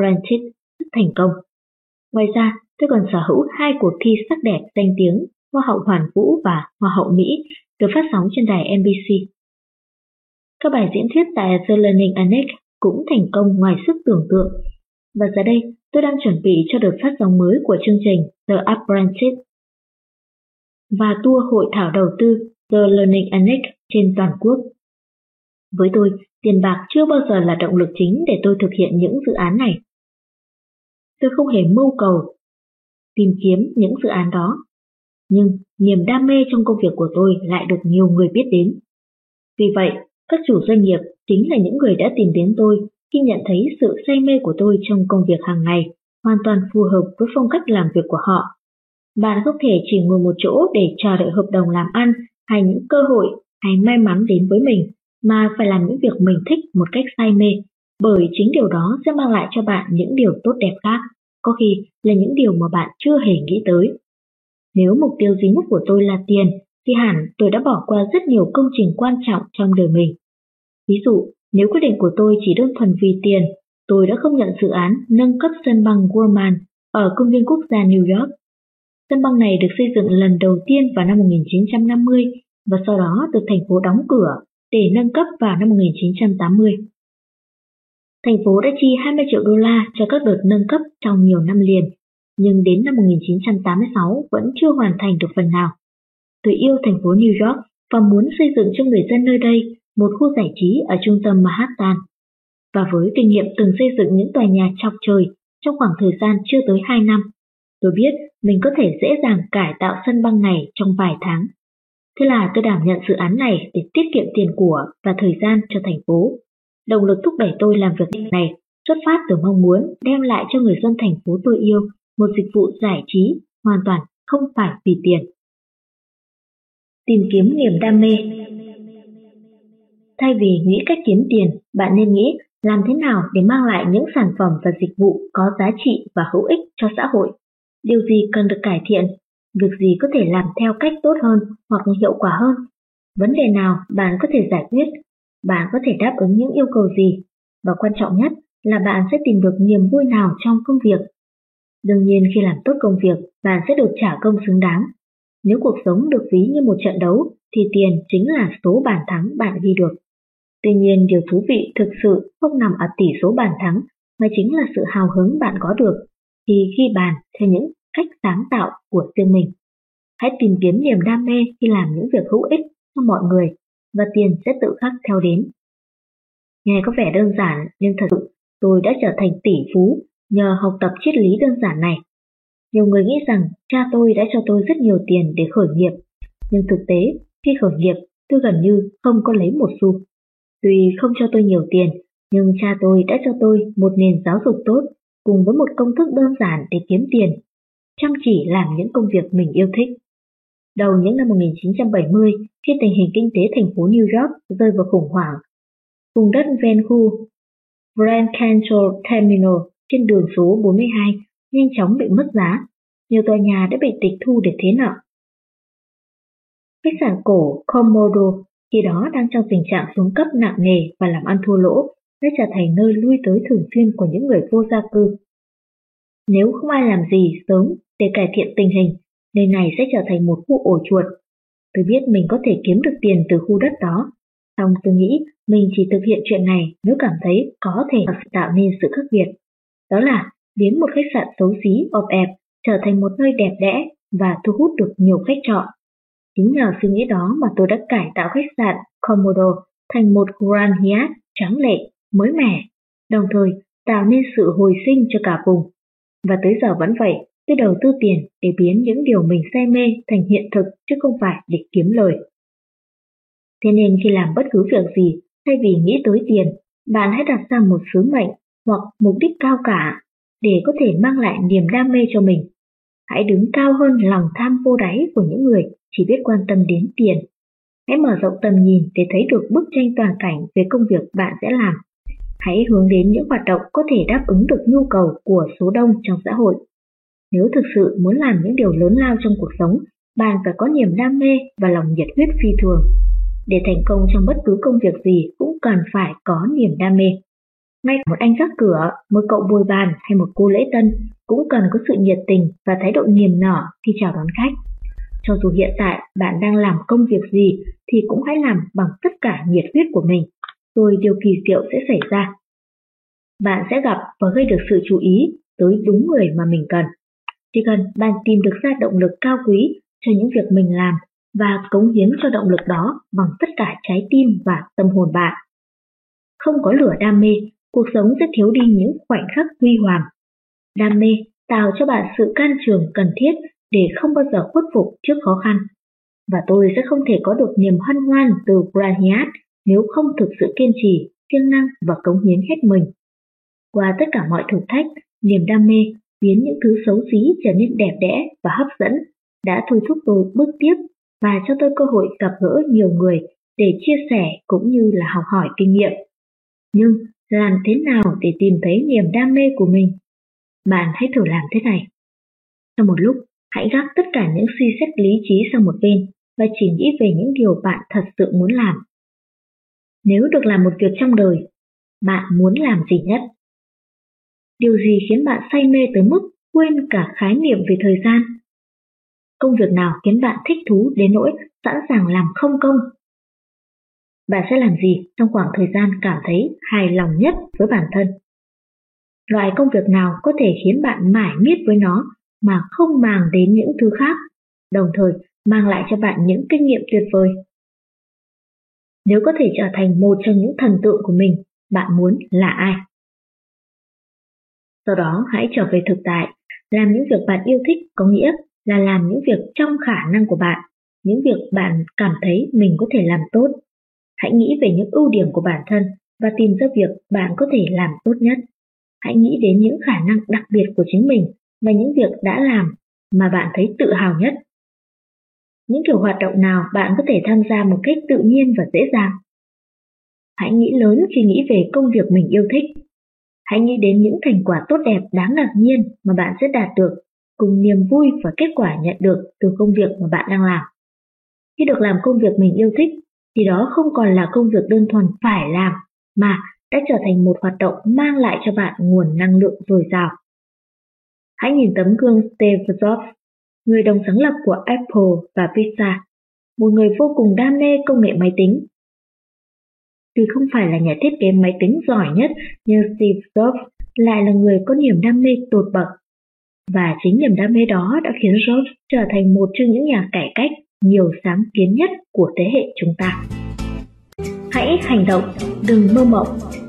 Apprentice rất thành công. Ngoài ra, tôi còn sở hữu 2 cuộc thi sắc đẹp danh tiếng Hoa hậu Hoàn Vũ và Hoa hậu Mỹ được phát sóng trên đài NBC. Các bài diễn thuyết tại The Learning Annex cũng thành công ngoài sức tưởng tượng. Và giờ đây, tôi đang chuẩn bị cho đợt phát sóng mới của chương trình The Apprentice và tour hội thảo đầu tư The Learning Annex trên toàn quốc. Với tôi, tiền bạc chưa bao giờ là động lực chính để tôi thực hiện những dự án này. Tôi không hề mưu cầu tìm kiếm những dự án đó, nhưng niềm đam mê trong công việc của tôi lại được nhiều người biết đến. Vì vậy, các chủ doanh nghiệp chính là những người đã tìm đến tôi khi nhận thấy sự say mê của tôi trong công việc hàng ngày hoàn toàn phù hợp với phong cách làm việc của họ. Bạn không thể chỉ ngồi một chỗ để chờ đợi hợp đồng làm ăn hay những cơ hội hay may mắn đến với mình, mà phải làm những việc mình thích một cách say mê, bởi chính điều đó sẽ mang lại cho bạn những điều tốt đẹp khác, có khi là những điều mà bạn chưa hề nghĩ tới. Nếu mục tiêu duy nhất của tôi là tiền, thì hẳn tôi đã bỏ qua rất nhiều công trình quan trọng trong đời mình. Ví dụ, nếu quyết định của tôi chỉ đơn thuần vì tiền, tôi đã không nhận dự án nâng cấp sân băng Grumman ở công viên quốc gia New York. Sân băng này được xây dựng lần đầu tiên vào năm 1950 và sau đó được thành phố đóng cửa để nâng cấp vào năm 1980. Thành phố đã chi 20 triệu đô la cho các đợt nâng cấp trong nhiều năm liền, nhưng đến năm 1986 vẫn chưa hoàn thành được phần nào. Tôi yêu thành phố New York và muốn xây dựng cho người dân nơi đây một khu giải trí ở trung tâm Manhattan. Và với kinh nghiệm từng xây dựng những tòa nhà chọc trời trong khoảng thời gian chưa tới 2 năm, tôi biết mình có thể dễ dàng cải tạo sân băng này trong vài tháng. Thế là tôi đảm nhận dự án này để tiết kiệm tiền của và thời gian cho thành phố. Động lực thúc đẩy tôi làm việc này xuất phát từ mong muốn đem lại cho người dân thành phố tôi yêu một dịch vụ giải trí hoàn toàn không phải vì tiền. Tìm kiếm niềm đam mê. Thay vì nghĩ cách kiếm tiền, bạn nên nghĩ làm thế nào để mang lại những sản phẩm và dịch vụ có giá trị và hữu ích cho xã hội. Điều gì cần được cải thiện, việc gì có thể làm theo cách tốt hơn hoặc hiệu quả hơn. Vấn đề nào bạn có thể giải quyết, bạn có thể đáp ứng những yêu cầu gì, và quan trọng nhất là bạn sẽ tìm được niềm vui nào trong công việc. Đương nhiên khi làm tốt công việc, bạn sẽ được trả công xứng đáng. Nếu cuộc sống được ví như một trận đấu, thì tiền chính là số bàn thắng bạn ghi được. Tuy nhiên, điều thú vị thực sự không nằm ở tỷ số bàn thắng, mà chính là sự hào hứng bạn có được khi bàn theo những cách sáng tạo của riêng mình. Hãy tìm kiếm niềm đam mê khi làm những việc hữu ích cho mọi người, và tiền sẽ tự khắc theo đến. Nghe có vẻ đơn giản, nhưng thật sự tôi đã trở thành tỷ phú nhờ học tập triết lý đơn giản này. Nhiều người nghĩ rằng cha tôi đã cho tôi rất nhiều tiền để khởi nghiệp, nhưng thực tế khi khởi nghiệp tôi gần như không có lấy một xu. Tuy không cho tôi nhiều tiền, nhưng cha tôi đã cho tôi một nền giáo dục tốt cùng với một công thức đơn giản để kiếm tiền, chăm chỉ làm những công việc mình yêu thích. Đầu những năm 1970, khi tình hình kinh tế thành phố New York rơi vào khủng hoảng, vùng đất ven khu Grand Central Terminal trên đường số 42 nhanh chóng bị mất giá, nhiều tòa nhà đã bị tịch thu để thế nợ. Khách sạn cổ Komodo khi đó đang trong tình trạng xuống cấp nặng nề và làm ăn thua lỗ, đã trở thành nơi lui tới thường xuyên của những người vô gia cư. Nếu không ai làm gì sớm để cải thiện tình hình, nơi này sẽ trở thành một khu ổ chuột. Tôi biết mình có thể kiếm được tiền từ khu đất đó, song tôi nghĩ mình chỉ thực hiện chuyện này nếu cảm thấy có thể tạo nên sự khác biệt. Đó là biến một khách sạn xấu xí ọp ẹp trở thành một nơi đẹp đẽ và thu hút được nhiều khách trọ. Chính nhờ suy nghĩ đó mà tôi đã cải tạo khách sạn Komodo thành một Grand Hyatt tráng lệ, mới mẻ, đồng thời tạo nên sự hồi sinh cho cả vùng. Và tới giờ vẫn vậy, tôi đầu tư tiền để biến những điều mình say mê thành hiện thực chứ không phải để kiếm lời. Thế nên khi làm bất cứ việc gì, thay vì nghĩ tới tiền, bạn hãy đặt ra một sứ mệnh hoặc mục đích cao cả để có thể mang lại niềm đam mê cho mình. Hãy đứng cao hơn lòng tham vô đáy của những người chỉ biết quan tâm đến tiền. Hãy mở rộng tầm nhìn để thấy được bức tranh toàn cảnh về công việc bạn sẽ làm. Hãy hướng đến những hoạt động có thể đáp ứng được nhu cầu của số đông trong xã hội. Nếu thực sự muốn làm những điều lớn lao trong cuộc sống, bạn phải có niềm đam mê và lòng nhiệt huyết phi thường. Để thành công trong bất cứ công việc gì cũng cần phải có niềm đam mê. Ngay cả một anh gác cửa, một cậu bồi bàn hay một cô lễ tân cũng cần có sự nhiệt tình và thái độ niềm nở khi chào đón khách. Cho dù hiện tại bạn đang làm công việc gì thì cũng hãy làm bằng tất cả nhiệt huyết của mình, rồi điều kỳ diệu sẽ xảy ra. Bạn sẽ gặp và gây được sự chú ý tới đúng người mà mình cần. Chỉ cần bạn tìm được ra động lực cao quý cho những việc mình làm và cống hiến cho động lực đó bằng tất cả trái tim và tâm hồn bạn. Không có lửa đam mê, cuộc sống sẽ thiếu đi những khoảnh khắc huy hoàng. Đam mê tạo cho bạn sự can trường cần thiết để không bao giờ khuất phục trước khó khăn. Và tôi sẽ không thể có được niềm hân hoan từ Brahiat nếu không thực sự kiên trì, siêng năng và cống hiến hết mình. Qua tất cả mọi thử thách, niềm đam mê biến những thứ xấu xí trở nên đẹp đẽ và hấp dẫn, đã thôi thúc tôi bước tiếp và cho tôi cơ hội gặp gỡ nhiều người để chia sẻ cũng như là học hỏi kinh nghiệm. Nhưng làm thế nào để tìm thấy niềm đam mê của mình? Bạn hãy thử làm thế này. Trong một lúc, hãy gác tất cả những suy xét lý trí sang một bên và chỉ nghĩ về những điều bạn thật sự muốn làm. Nếu được làm một việc trong đời, bạn muốn làm gì nhất? Điều gì khiến bạn say mê tới mức quên cả khái niệm về thời gian? Công việc nào khiến bạn thích thú đến nỗi sẵn sàng làm không công? Bạn sẽ làm gì trong khoảng thời gian cảm thấy hài lòng nhất với bản thân? Loại công việc nào có thể khiến bạn mải miết với nó mà không màng đến những thứ khác, đồng thời mang lại cho bạn những kinh nghiệm tuyệt vời? Nếu có thể trở thành một trong những thần tượng của mình, bạn muốn là ai? Sau đó hãy trở về thực tại, làm những việc bạn yêu thích có nghĩa là làm những việc trong khả năng của bạn, những việc bạn cảm thấy mình có thể làm tốt. Hãy nghĩ về những ưu điểm của bản thân và tìm ra việc bạn có thể làm tốt nhất. Hãy nghĩ đến những khả năng đặc biệt của chính mình và những việc đã làm mà bạn thấy tự hào nhất. Những kiểu hoạt động nào bạn có thể tham gia một cách tự nhiên và dễ dàng? Hãy nghĩ lớn khi nghĩ về công việc mình yêu thích. Hãy nghĩ đến những thành quả tốt đẹp đáng ngạc nhiên mà bạn sẽ đạt được, cùng niềm vui và kết quả nhận được từ công việc mà bạn đang làm. Khi được làm công việc mình yêu thích, thì đó không còn là công việc đơn thuần phải làm, mà đã trở thành một hoạt động mang lại cho bạn nguồn năng lượng dồi dào. Hãy nhìn tấm gương Steve Jobs, người đồng sáng lập của Apple và Pixar, một người vô cùng đam mê công nghệ máy tính. Tuy không phải là nhà thiết kế máy tính giỏi nhất, nhưng Steve Jobs lại là người có niềm đam mê tột bậc. Và chính niềm đam mê đó đã khiến Jobs trở thành một trong những nhà cải cách nhiều sáng kiến nhất của thế hệ chúng ta. Hãy hành động, đừng mơ mộng.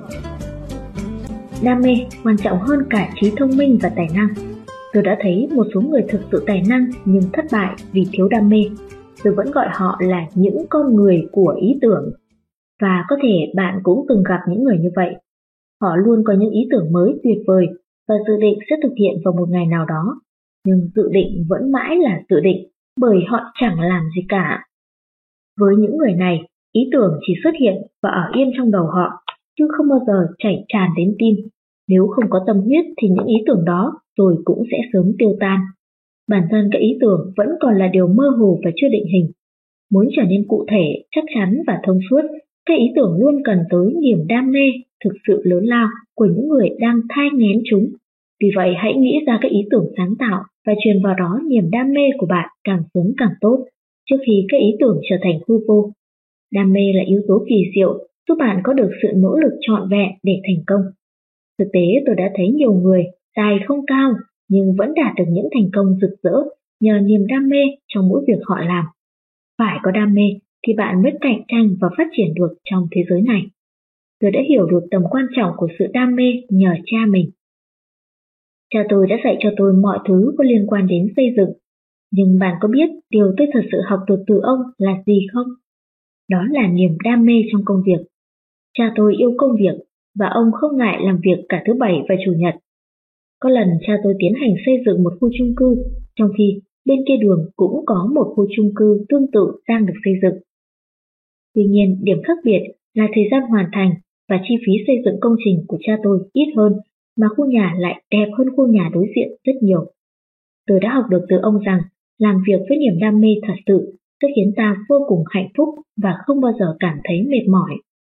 Đam mê quan trọng hơn cả trí thông minh và tài năng. Tôi đã thấy một số người thực sự tài năng nhưng thất bại vì thiếu đam mê. Tôi vẫn gọi họ là những con người của ý tưởng. Và có thể bạn cũng từng gặp những người như vậy. Họ luôn có những ý tưởng mới tuyệt vời và dự định sẽ thực hiện vào một ngày nào đó. Nhưng dự định vẫn mãi là dự định, bởi họ chẳng làm gì cả. Với những người này, ý tưởng chỉ xuất hiện và ở yên trong đầu họ, chứ không bao giờ chảy tràn đến tim. Nếu không có tâm huyết thì những ý tưởng đó rồi cũng sẽ sớm tiêu tan. Bản thân các ý tưởng vẫn còn là điều mơ hồ và chưa định hình. Muốn trở nên cụ thể, chắc chắn và thông suốt, các ý tưởng luôn cần tới niềm đam mê thực sự lớn lao của những người đang thai nghén chúng. Vì vậy hãy nghĩ ra các ý tưởng sáng tạo và truyền vào đó niềm đam mê của bạn càng sớm càng tốt, trước khi các ý tưởng trở thành hư vô. Đam mê là yếu tố kỳ diệu giúp bạn có được sự nỗ lực trọn vẹn để thành công. Thực tế tôi đã thấy nhiều người tài không cao nhưng vẫn đạt được những thành công rực rỡ nhờ niềm đam mê trong mỗi việc họ làm. Phải có đam mê thì bạn mới cạnh tranh và phát triển được trong thế giới này. Tôi đã hiểu được tầm quan trọng của sự đam mê nhờ cha mình. Cha tôi đã dạy cho tôi mọi thứ có liên quan đến xây dựng. Nhưng bạn có biết điều tôi thật sự học được từ ông là gì không? Đó là niềm đam mê trong công việc. Cha tôi yêu công việc và ông không ngại làm việc cả thứ Bảy và Chủ nhật. Có lần cha tôi tiến hành xây dựng một khu chung cư, trong khi bên kia đường cũng có một khu chung cư tương tự đang được xây dựng. Tuy nhiên, điểm khác biệt là thời gian hoàn thành và chi phí xây dựng công trình của cha tôi ít hơn, mà khu nhà lại đẹp hơn khu nhà đối diện rất nhiều. Tôi đã học được từ ông rằng làm việc với niềm đam mê thật sự sẽ khiến ta vô cùng hạnh phúc và không bao giờ cảm thấy mệt mỏi.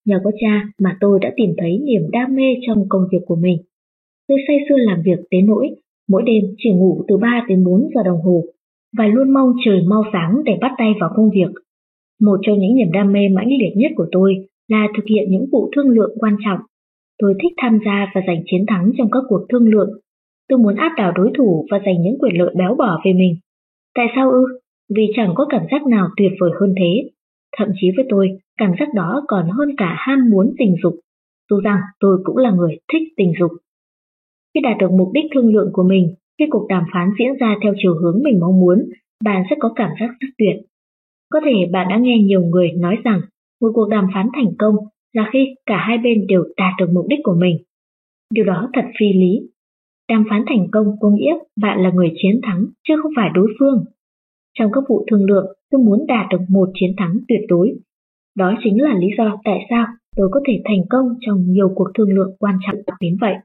Nhờ có cha mà tôi đã tìm thấy niềm đam mê trong công việc của mình. Tôi say sưa làm việc đến nỗi mỗi đêm chỉ ngủ từ 3 đến 4 giờ đồng hồ và luôn mong trời mau sáng để bắt tay vào công việc. Một trong những niềm đam mê mãnh liệt nhất của tôi là thực hiện những vụ thương lượng quan trọng. Tôi thích tham gia và giành chiến thắng trong các cuộc thương lượng. Tôi muốn áp đảo đối thủ và giành những quyền lợi béo bở về mình. Tại sao ư? Vì chẳng có cảm giác nào tuyệt vời hơn thế. Thậm chí với tôi, cảm giác đó còn hơn cả ham muốn tình dục, dù rằng tôi cũng là người thích tình dục. Khi đạt được mục đích thương lượng của mình, khi cuộc đàm phán diễn ra theo chiều hướng mình mong muốn, bạn sẽ có cảm giác rất tuyệt. Có thể bạn đã nghe nhiều người nói rằng một cuộc đàm phán thành công là khi cả hai bên đều đạt được mục đích của mình. Điều đó thật phi lý. Đàm phán thành công có nghĩa bạn là người chiến thắng chứ không phải đối phương. Trong các vụ thương lượng, tôi muốn đạt được một chiến thắng tuyệt đối. Đó chính là lý do tại sao tôi có thể thành công trong nhiều cuộc thương lượng quan trọng đến vậy.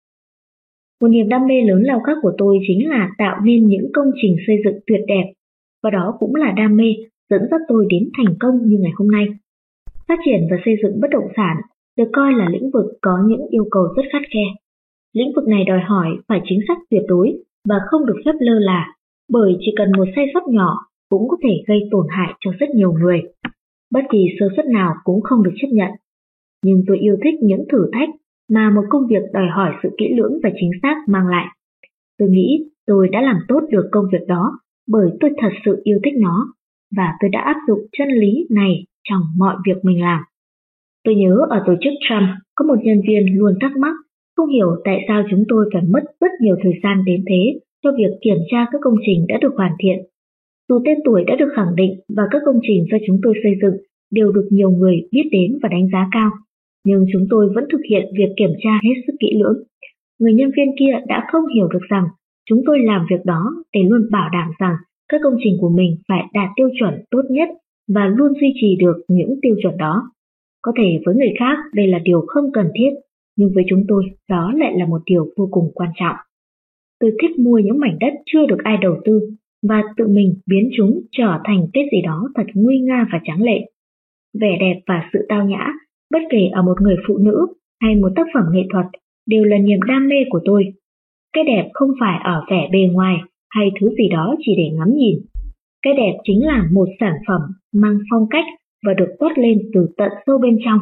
Một niềm đam mê lớn lao khác của tôi chính là tạo nên những công trình xây dựng tuyệt đẹp, và đó cũng là đam mê dẫn dắt tôi đến thành công như ngày hôm nay. Phát triển và xây dựng bất động sản được coi là lĩnh vực có những yêu cầu rất khắt khe. Lĩnh vực này đòi hỏi phải chính xác tuyệt đối và không được phép lơ là, bởi chỉ cần một sai sót nhỏ cũng có thể gây tổn hại cho rất nhiều người. Bất kỳ sơ suất nào cũng không được chấp nhận. Nhưng tôi yêu thích những thử thách mà một công việc đòi hỏi sự kỹ lưỡng và chính xác mang lại. Tôi nghĩ tôi đã làm tốt được công việc đó bởi tôi thật sự yêu thích nó, và tôi đã áp dụng chân lý này trong mọi việc mình làm. Tôi nhớ ở tổ chức Trump có một nhân viên luôn thắc mắc, không hiểu tại sao chúng tôi phải mất rất nhiều thời gian đến thế cho việc kiểm tra các công trình đã được hoàn thiện. Dù tên tuổi đã được khẳng định và các công trình do chúng tôi xây dựng đều được nhiều người biết đến và đánh giá cao, nhưng chúng tôi vẫn thực hiện việc kiểm tra hết sức kỹ lưỡng. Người nhân viên kia đã không hiểu được rằng chúng tôi làm việc đó để luôn bảo đảm rằng các công trình của mình phải đạt tiêu chuẩn tốt nhất và luôn duy trì được những tiêu chuẩn đó. Có thể với người khác đây là điều không cần thiết, nhưng với chúng tôi đó lại là một điều vô cùng quan trọng. Tôi thích mua những mảnh đất chưa được ai đầu tư và tự mình biến chúng trở thành cái gì đó thật nguy nga và tráng lệ. Vẻ đẹp và sự tao nhã, bất kể ở một người phụ nữ hay một tác phẩm nghệ thuật, đều là niềm đam mê của tôi. Cái đẹp không phải ở vẻ bề ngoài hay thứ gì đó chỉ để ngắm nhìn. Cái đẹp chính là một sản phẩm mang phong cách và được toát lên từ tận sâu bên trong.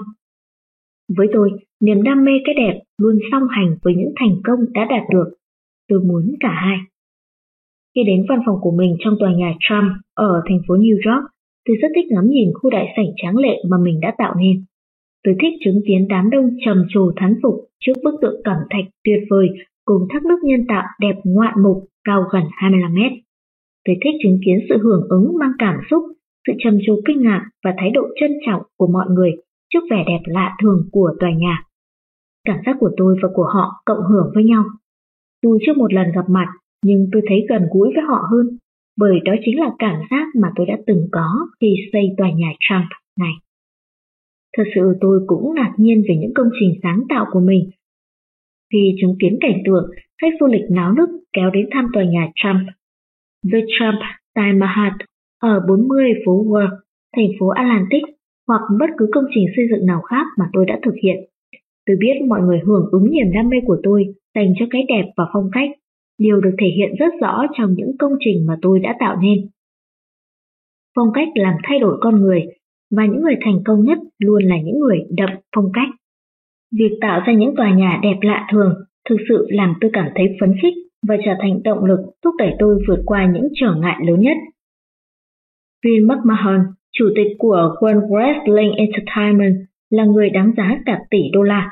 Với tôi, niềm đam mê cái đẹp luôn song hành với những thành công đã đạt được. Tôi muốn cả hai. Khi đến văn phòng của mình trong tòa nhà Trump ở thành phố New York, tôi rất thích ngắm nhìn khu đại sảnh tráng lệ mà mình đã tạo nên. Tôi thích chứng kiến đám đông trầm trồ thán phục trước bức tượng cẩm thạch tuyệt vời cùng thác nước nhân tạo đẹp ngoạn mục cao gần 25 mét. Tôi thích chứng kiến sự hưởng ứng mang cảm xúc, sự trầm trồ kinh ngạc và thái độ trân trọng của mọi người trước vẻ đẹp lạ thường của tòa nhà. Cảm giác của tôi và của họ cộng hưởng với nhau. Dù chưa một lần gặp mặt, nhưng tôi thấy gần gũi với họ hơn, bởi đó chính là cảm giác mà tôi đã từng có khi xây tòa nhà Trump này. Thật sự tôi cũng ngạc nhiên về những công trình sáng tạo của mình khi chứng kiến cảnh tượng khách du lịch náo nức kéo đến thăm tòa nhà Trump. The Trump Taj Mahal ở 40 phố Wall, thành phố Atlantic, hoặc bất cứ công trình xây dựng nào khác mà tôi đã thực hiện. Tôi biết mọi người hưởng ứng niềm đam mê của tôi dành cho cái đẹp và phong cách, điều được thể hiện rất rõ trong những công trình mà tôi đã tạo nên. Phong cách làm thay đổi con người, và những người thành công nhất luôn là những người đậm phong cách. Việc tạo ra những tòa nhà đẹp lạ thường thực sự làm tôi cảm thấy phấn khích và trở thành động lực thúc đẩy tôi vượt qua những trở ngại lớn nhất. Vince McMahon, chủ tịch của World Wrestling Entertainment, là người đáng giá cả tỷ đô la.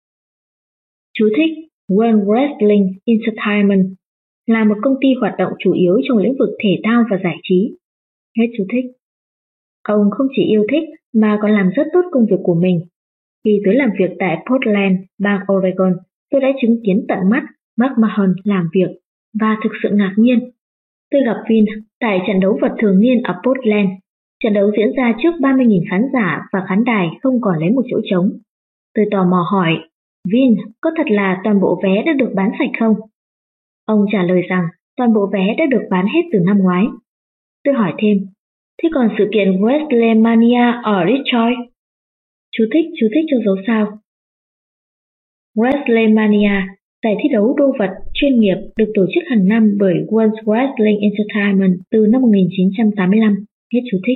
Chú thích: World Wrestling Entertainment là một công ty hoạt động chủ yếu trong lĩnh vực thể thao và giải trí. Hết chú thích. Ông không chỉ yêu thích mà còn làm rất tốt công việc của mình. Khi tới làm việc tại Portland, bang Oregon, tôi đã chứng kiến tận mắt McMahon làm việc và thực sự ngạc nhiên. Tôi gặp Vince tại trận đấu vật thường niên ở Portland. Trận đấu diễn ra trước 30.000 khán giả và khán đài không còn lấy một chỗ trống. Tôi tò mò hỏi, Vince, có thật là toàn bộ vé đã được bán sạch không? Ông trả lời rằng toàn bộ vé đã được bán hết từ năm ngoái. Tôi hỏi thêm, thế còn sự kiện WrestleMania ở Detroit? Chú thích cho dấu sao. WrestleMania, giải thi đấu đô vật chuyên nghiệp được tổ chức hàng năm bởi World Wrestling Entertainment từ năm 1985. Hết chú thích.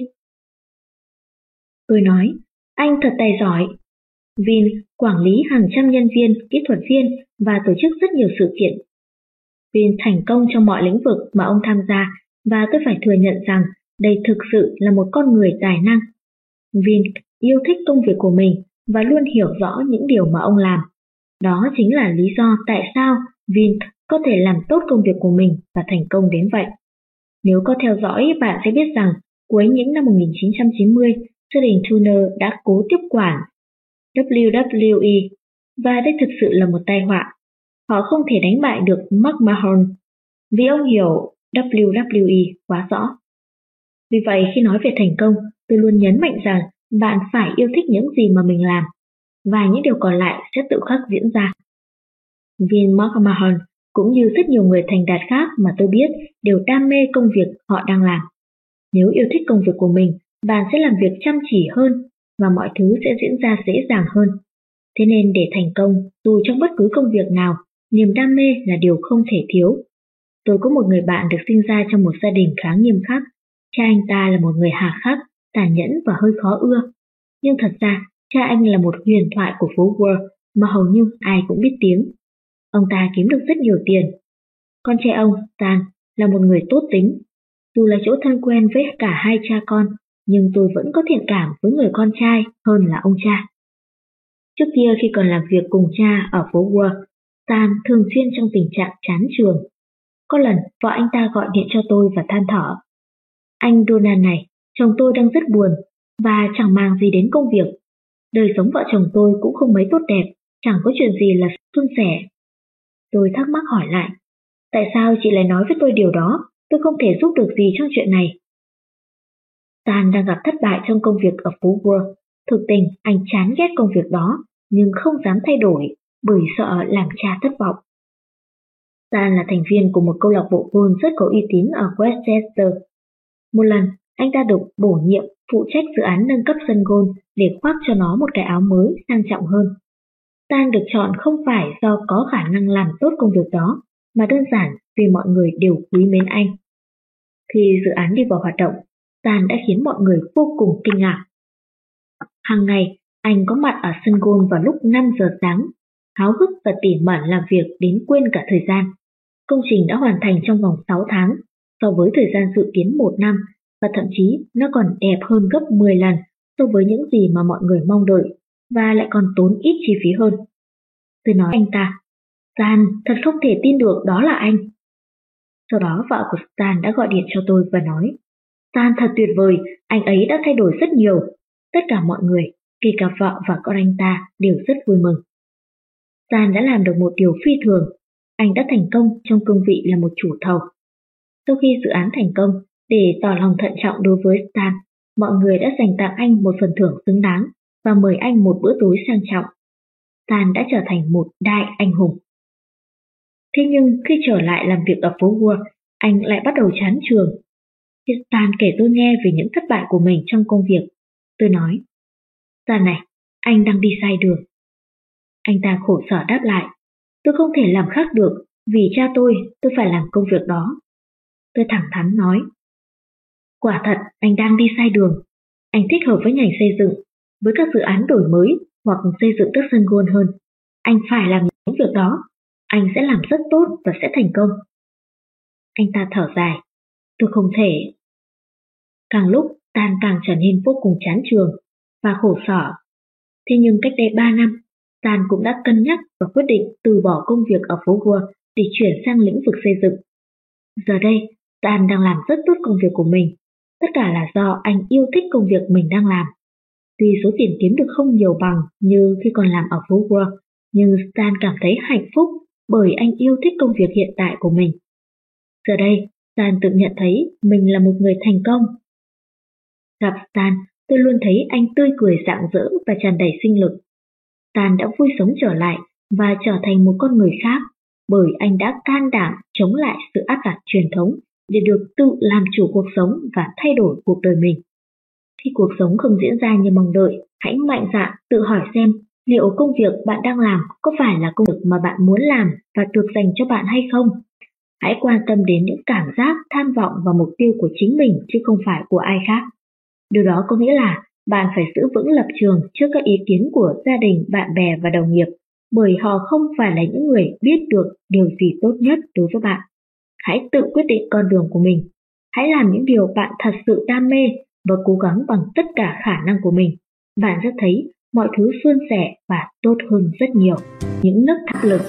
Tôi nói, anh thật tài giỏi. Vince quản lý hàng trăm nhân viên, kỹ thuật viên và tổ chức rất nhiều sự kiện. Vince thành công trong mọi lĩnh vực mà ông tham gia và tôi phải thừa nhận rằng đây thực sự là một con người tài năng. Vince yêu thích công việc của mình và luôn hiểu rõ những điều mà ông làm. Đó chính là lý do tại sao Vince có thể làm tốt công việc của mình và thành công đến vậy. Nếu có theo dõi, bạn sẽ biết rằng cuối những năm 1990, gia đình Turner đã cố tiếp quản WWE và đây thực sự là một tai họa. Họ không thể đánh bại được Mark Mahon vì ông hiểu WWE quá rõ. Vì vậy khi nói về thành công, tôi luôn nhấn mạnh rằng bạn phải yêu thích những gì mà mình làm và những điều còn lại sẽ tự khắc diễn ra. Vince McMahon cũng như rất nhiều người thành đạt khác mà tôi biết đều đam mê công việc họ đang làm. Nếu yêu thích công việc của mình, bạn sẽ làm việc chăm chỉ hơn và mọi thứ sẽ diễn ra dễ dàng hơn. Thế nên để thành công, dù trong bất cứ công việc nào, niềm đam mê là điều không thể thiếu. Tôi có một người bạn được sinh ra trong một gia đình khá nghiêm khắc. Cha anh ta là một người hà khắc, tàn nhẫn và hơi khó ưa. Nhưng thật ra, cha anh là một huyền thoại của phố Wall mà hầu như ai cũng biết tiếng. Ông ta kiếm được rất nhiều tiền. Con trai ông, Stan, là một người tốt tính. Dù là chỗ thân quen với cả hai cha con, nhưng tôi vẫn có thiện cảm với người con trai hơn là ông cha. Trước kia khi còn làm việc cùng cha ở phố Wall, Stan thường xuyên trong tình trạng chán trường. Có lần vợ anh ta gọi điện cho tôi và than thở. Anh Donald này, chồng tôi đang rất buồn và chẳng màng gì đến công việc. Đời sống vợ chồng tôi cũng không mấy tốt đẹp, chẳng có chuyện gì là suôn sẻ. Tôi thắc mắc hỏi lại, tại sao chị lại nói với tôi điều đó? Tôi không thể giúp được gì trong chuyện này. Stan đang gặp thất bại trong công việc ở phố Wall. Thực tình anh chán ghét công việc đó, nhưng không dám thay đổi bởi sợ làm cha thất vọng. Stan là thành viên của một câu lạc bộ golf rất có uy tín ở Westchester. Một lần, anh ta được bổ nhiệm phụ trách dự án nâng cấp sân golf để khoác cho nó một cái áo mới sang trọng hơn. Stan được chọn không phải do có khả năng làm tốt công việc đó, mà đơn giản vì mọi người đều quý mến anh. Khi dự án đi vào hoạt động, Stan đã khiến mọi người vô cùng kinh ngạc. Hàng ngày, anh có mặt ở sân golf vào lúc 5 giờ sáng, háo hức và tỉ mẩn làm việc đến quên cả thời gian. Công trình đã hoàn thành trong vòng 6 tháng, so với thời gian dự kiến 1 năm, và thậm chí nó còn đẹp hơn gấp 10 lần so với những gì mà mọi người mong đợi, và lại còn tốn ít chi phí hơn. Tôi nói anh ta, Stan, thật không thể tin được đó là anh. Sau đó vợ của Stan đã gọi điện cho tôi và nói, Stan thật tuyệt vời, anh ấy đã thay đổi rất nhiều. Tất cả mọi người, kể cả vợ và con anh ta đều rất vui mừng. Stan đã làm được một điều phi thường, anh đã thành công trong cương vị là một chủ thầu. Sau khi dự án thành công, để tỏ lòng thận trọng đối với Stan, mọi người đã dành tặng anh một phần thưởng xứng đáng và mời anh một bữa tối sang trọng. Stan đã trở thành một đại anh hùng. Thế nhưng khi trở lại làm việc ở phố Wall, anh lại bắt đầu chán trường. Khi Stan kể tôi nghe về những thất bại của mình trong công việc, tôi nói, Stan này, anh đang đi sai đường. Anh ta khổ sở đáp lại, tôi không thể làm khác được, vì cha tôi phải làm công việc đó. Tôi thẳng thắn nói, quả thật anh đang đi sai đường. Anh thích hợp với ngành xây dựng, với các dự án đổi mới hoặc xây dựng các sân golf hơn. Anh phải làm những việc đó, anh sẽ làm rất tốt và sẽ thành công. Anh ta thở dài, tôi không thể. Càng lúc Stan càng trở nên vô cùng chán trường và khổ sở. Thế nhưng cách đây 3 năm, Stan cũng đã cân nhắc và quyết định từ bỏ công việc ở phố Wall để chuyển sang lĩnh vực xây dựng. Giờ đây, Stan đang làm rất tốt công việc của mình. Tất cả là do anh yêu thích công việc mình đang làm. Tuy số tiền kiếm được không nhiều bằng như khi còn làm ở phố Wall, nhưng Stan cảm thấy hạnh phúc bởi anh yêu thích công việc hiện tại của mình. Giờ đây, Stan tự nhận thấy mình là một người thành công. Gặp Stan, tôi luôn thấy anh tươi cười rạng rỡ và tràn đầy sinh lực. Stan đã vui sống trở lại và trở thành một con người khác bởi anh đã can đảm chống lại sự áp đặt truyền thống để được tự làm chủ cuộc sống và thay đổi cuộc đời mình. Khi cuộc sống không diễn ra như mong đợi, hãy mạnh dạn tự hỏi xem liệu công việc bạn đang làm có phải là công việc mà bạn muốn làm và được dành cho bạn hay không. Hãy quan tâm đến những cảm giác, tham vọng và mục tiêu của chính mình chứ không phải của ai khác. Điều đó có nghĩa là bạn phải giữ vững lập trường trước các ý kiến của gia đình, bạn bè và đồng nghiệp, bởi họ không phải là những người biết được điều gì tốt nhất đối với bạn. Hãy tự quyết định con đường của mình. Hãy làm những điều bạn thật sự đam mê và cố gắng bằng tất cả khả năng của mình. Bạn sẽ thấy mọi thứ suôn sẻ và tốt hơn rất nhiều. Những nấc thang áp lực.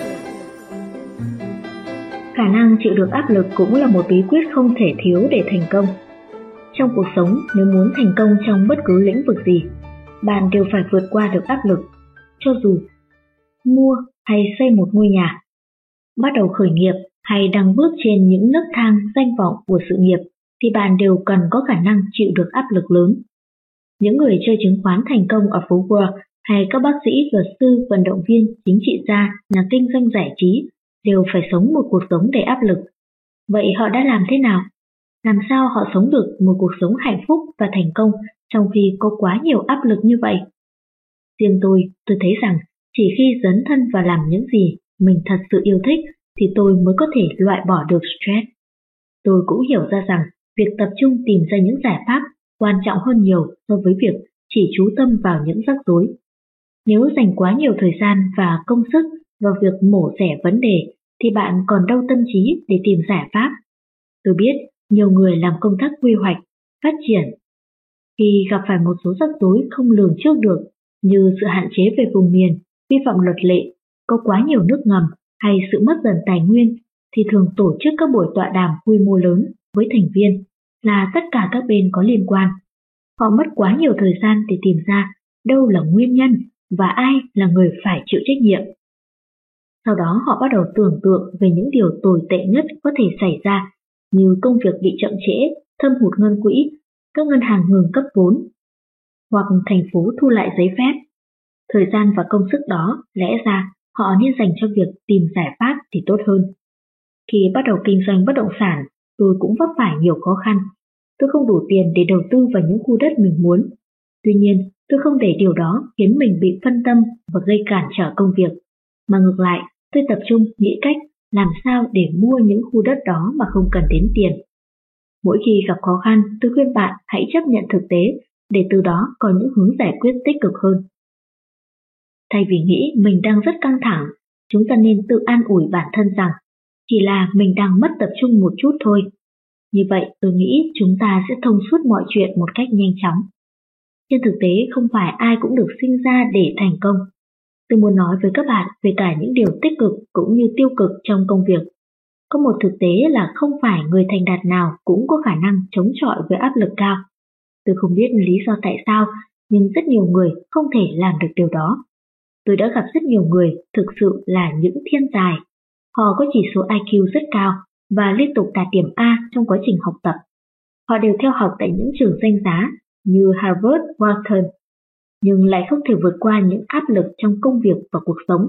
Khả năng chịu được áp lực cũng là một bí quyết không thể thiếu để thành công. Trong cuộc sống, nếu muốn thành công trong bất cứ lĩnh vực gì, bạn đều phải vượt qua được áp lực. Cho dù mua hay xây một ngôi nhà, bắt đầu khởi nghiệp hay đang bước trên những nấc thang danh vọng của sự nghiệp, thì bạn đều cần có khả năng chịu được áp lực lớn. Những người chơi chứng khoán thành công ở phố Wall hay các bác sĩ, luật sư, vận động viên, chính trị gia, nhà kinh doanh giải trí đều phải sống một cuộc sống đầy áp lực. Vậy họ đã làm thế nào? Làm sao họ sống được một cuộc sống hạnh phúc và thành công trong khi có quá nhiều áp lực như vậy? Riêng tôi thấy rằng chỉ khi dấn thân vào làm những gì mình thật sự yêu thích thì tôi mới có thể loại bỏ được stress. Tôi cũng hiểu ra rằng việc tập trung tìm ra những giải pháp quan trọng hơn nhiều so với việc chỉ chú tâm vào những rắc rối. Nếu dành quá nhiều thời gian và công sức vào việc mổ xẻ vấn đề thì bạn còn đâu tâm trí để tìm giải pháp. Tôi biết nhiều người làm công tác quy hoạch, phát triển khi gặp phải một số rắc rối không lường trước được như sự hạn chế về vùng miền, vi phạm luật lệ, có quá nhiều nước ngầm hay sự mất dần tài nguyên thì thường tổ chức các buổi tọa đàm quy mô lớn với thành viên là tất cả các bên có liên quan. Họ mất quá nhiều thời gian để tìm ra đâu là nguyên nhân và ai là người phải chịu trách nhiệm. Sau đó họ bắt đầu tưởng tượng về những điều tồi tệ nhất có thể xảy ra như công việc bị chậm trễ, thâm hụt ngân quỹ, các ngân hàng ngừng cấp vốn, hoặc thành phố thu lại giấy phép. Thời gian và công sức đó lẽ ra họ nên dành cho việc tìm giải pháp thì tốt hơn. Khi bắt đầu kinh doanh bất động sản, tôi cũng vấp phải nhiều khó khăn. Tôi không đủ tiền để đầu tư vào những khu đất mình muốn. Tuy nhiên, tôi không để điều đó khiến mình bị phân tâm và gây cản trở công việc. Mà ngược lại, tôi tập trung nghĩ cách làm sao để mua những khu đất đó mà không cần đến tiền. Mỗi khi gặp khó khăn, tôi khuyên bạn hãy chấp nhận thực tế để từ đó có những hướng giải quyết tích cực hơn. Thay vì nghĩ mình đang rất căng thẳng, chúng ta nên tự an ủi bản thân rằng chỉ là mình đang mất tập trung một chút thôi. Như vậy tôi nghĩ chúng ta sẽ thông suốt mọi chuyện một cách nhanh chóng. Trên thực tế không phải ai cũng được sinh ra để thành công. Tôi muốn nói với các bạn về cả những điều tích cực cũng như tiêu cực trong công việc. Có một thực tế là không phải người thành đạt nào cũng có khả năng chống chọi với áp lực cao. Tôi không biết lý do tại sao, nhưng rất nhiều người không thể làm được điều đó. Tôi đã gặp rất nhiều người thực sự là những thiên tài. Họ có chỉ số IQ rất cao và liên tục đạt điểm A trong quá trình học tập. Họ đều theo học tại những trường danh giá như Harvard, Wharton, nhưng lại không thể vượt qua những áp lực trong công việc và cuộc sống.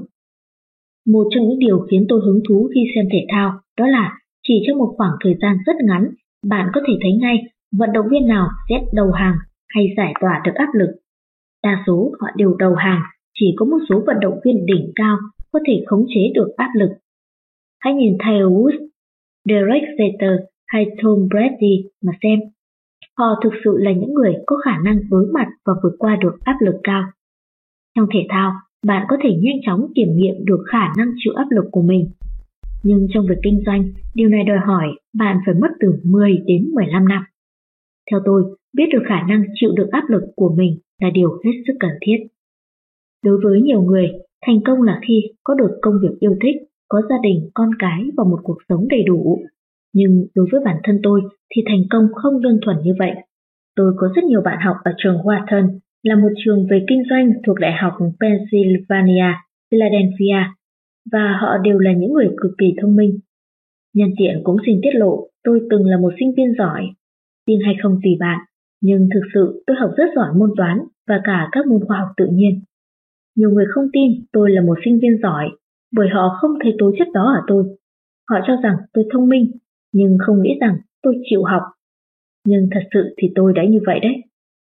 Một trong những điều khiến tôi hứng thú khi xem thể thao đó là chỉ trong một khoảng thời gian rất ngắn, bạn có thể thấy ngay vận động viên nào sẽ đầu hàng hay giải tỏa được áp lực. Đa số họ đều đầu hàng, chỉ có một số vận động viên đỉnh cao có thể khống chế được áp lực. Hãy nhìn Tiger Woods, Derek Jeter hay Tom Brady mà xem. Họ thực sự là những người có khả năng đối mặt và vượt qua được áp lực cao. Trong thể thao, bạn có thể nhanh chóng kiểm nghiệm được khả năng chịu áp lực của mình. Nhưng trong việc kinh doanh, điều này đòi hỏi bạn phải mất từ 10 đến 15 năm. Theo tôi, biết được khả năng chịu được áp lực của mình là điều hết sức cần thiết. Đối với nhiều người, thành công là khi có được công việc yêu thích, có gia đình, con cái và một cuộc sống đầy đủ. Nhưng đối với bản thân tôi thì thành công không đơn thuần như vậy. Tôi có rất nhiều bạn học ở trường Wharton, là một trường về kinh doanh thuộc Đại học Pennsylvania, Philadelphia, và họ đều là những người cực kỳ thông minh. Nhân tiện cũng xin tiết lộ, tôi từng là một sinh viên giỏi. Tin hay không tùy bạn, nhưng thực sự tôi học rất giỏi môn toán và cả các môn khoa học tự nhiên. Nhiều người không tin tôi là một sinh viên giỏi bởi họ không thấy tố chất đó ở tôi. Họ cho rằng tôi thông minh, nhưng không nghĩ rằng tôi chịu học. Nhưng thật sự thì tôi đã như vậy đấy.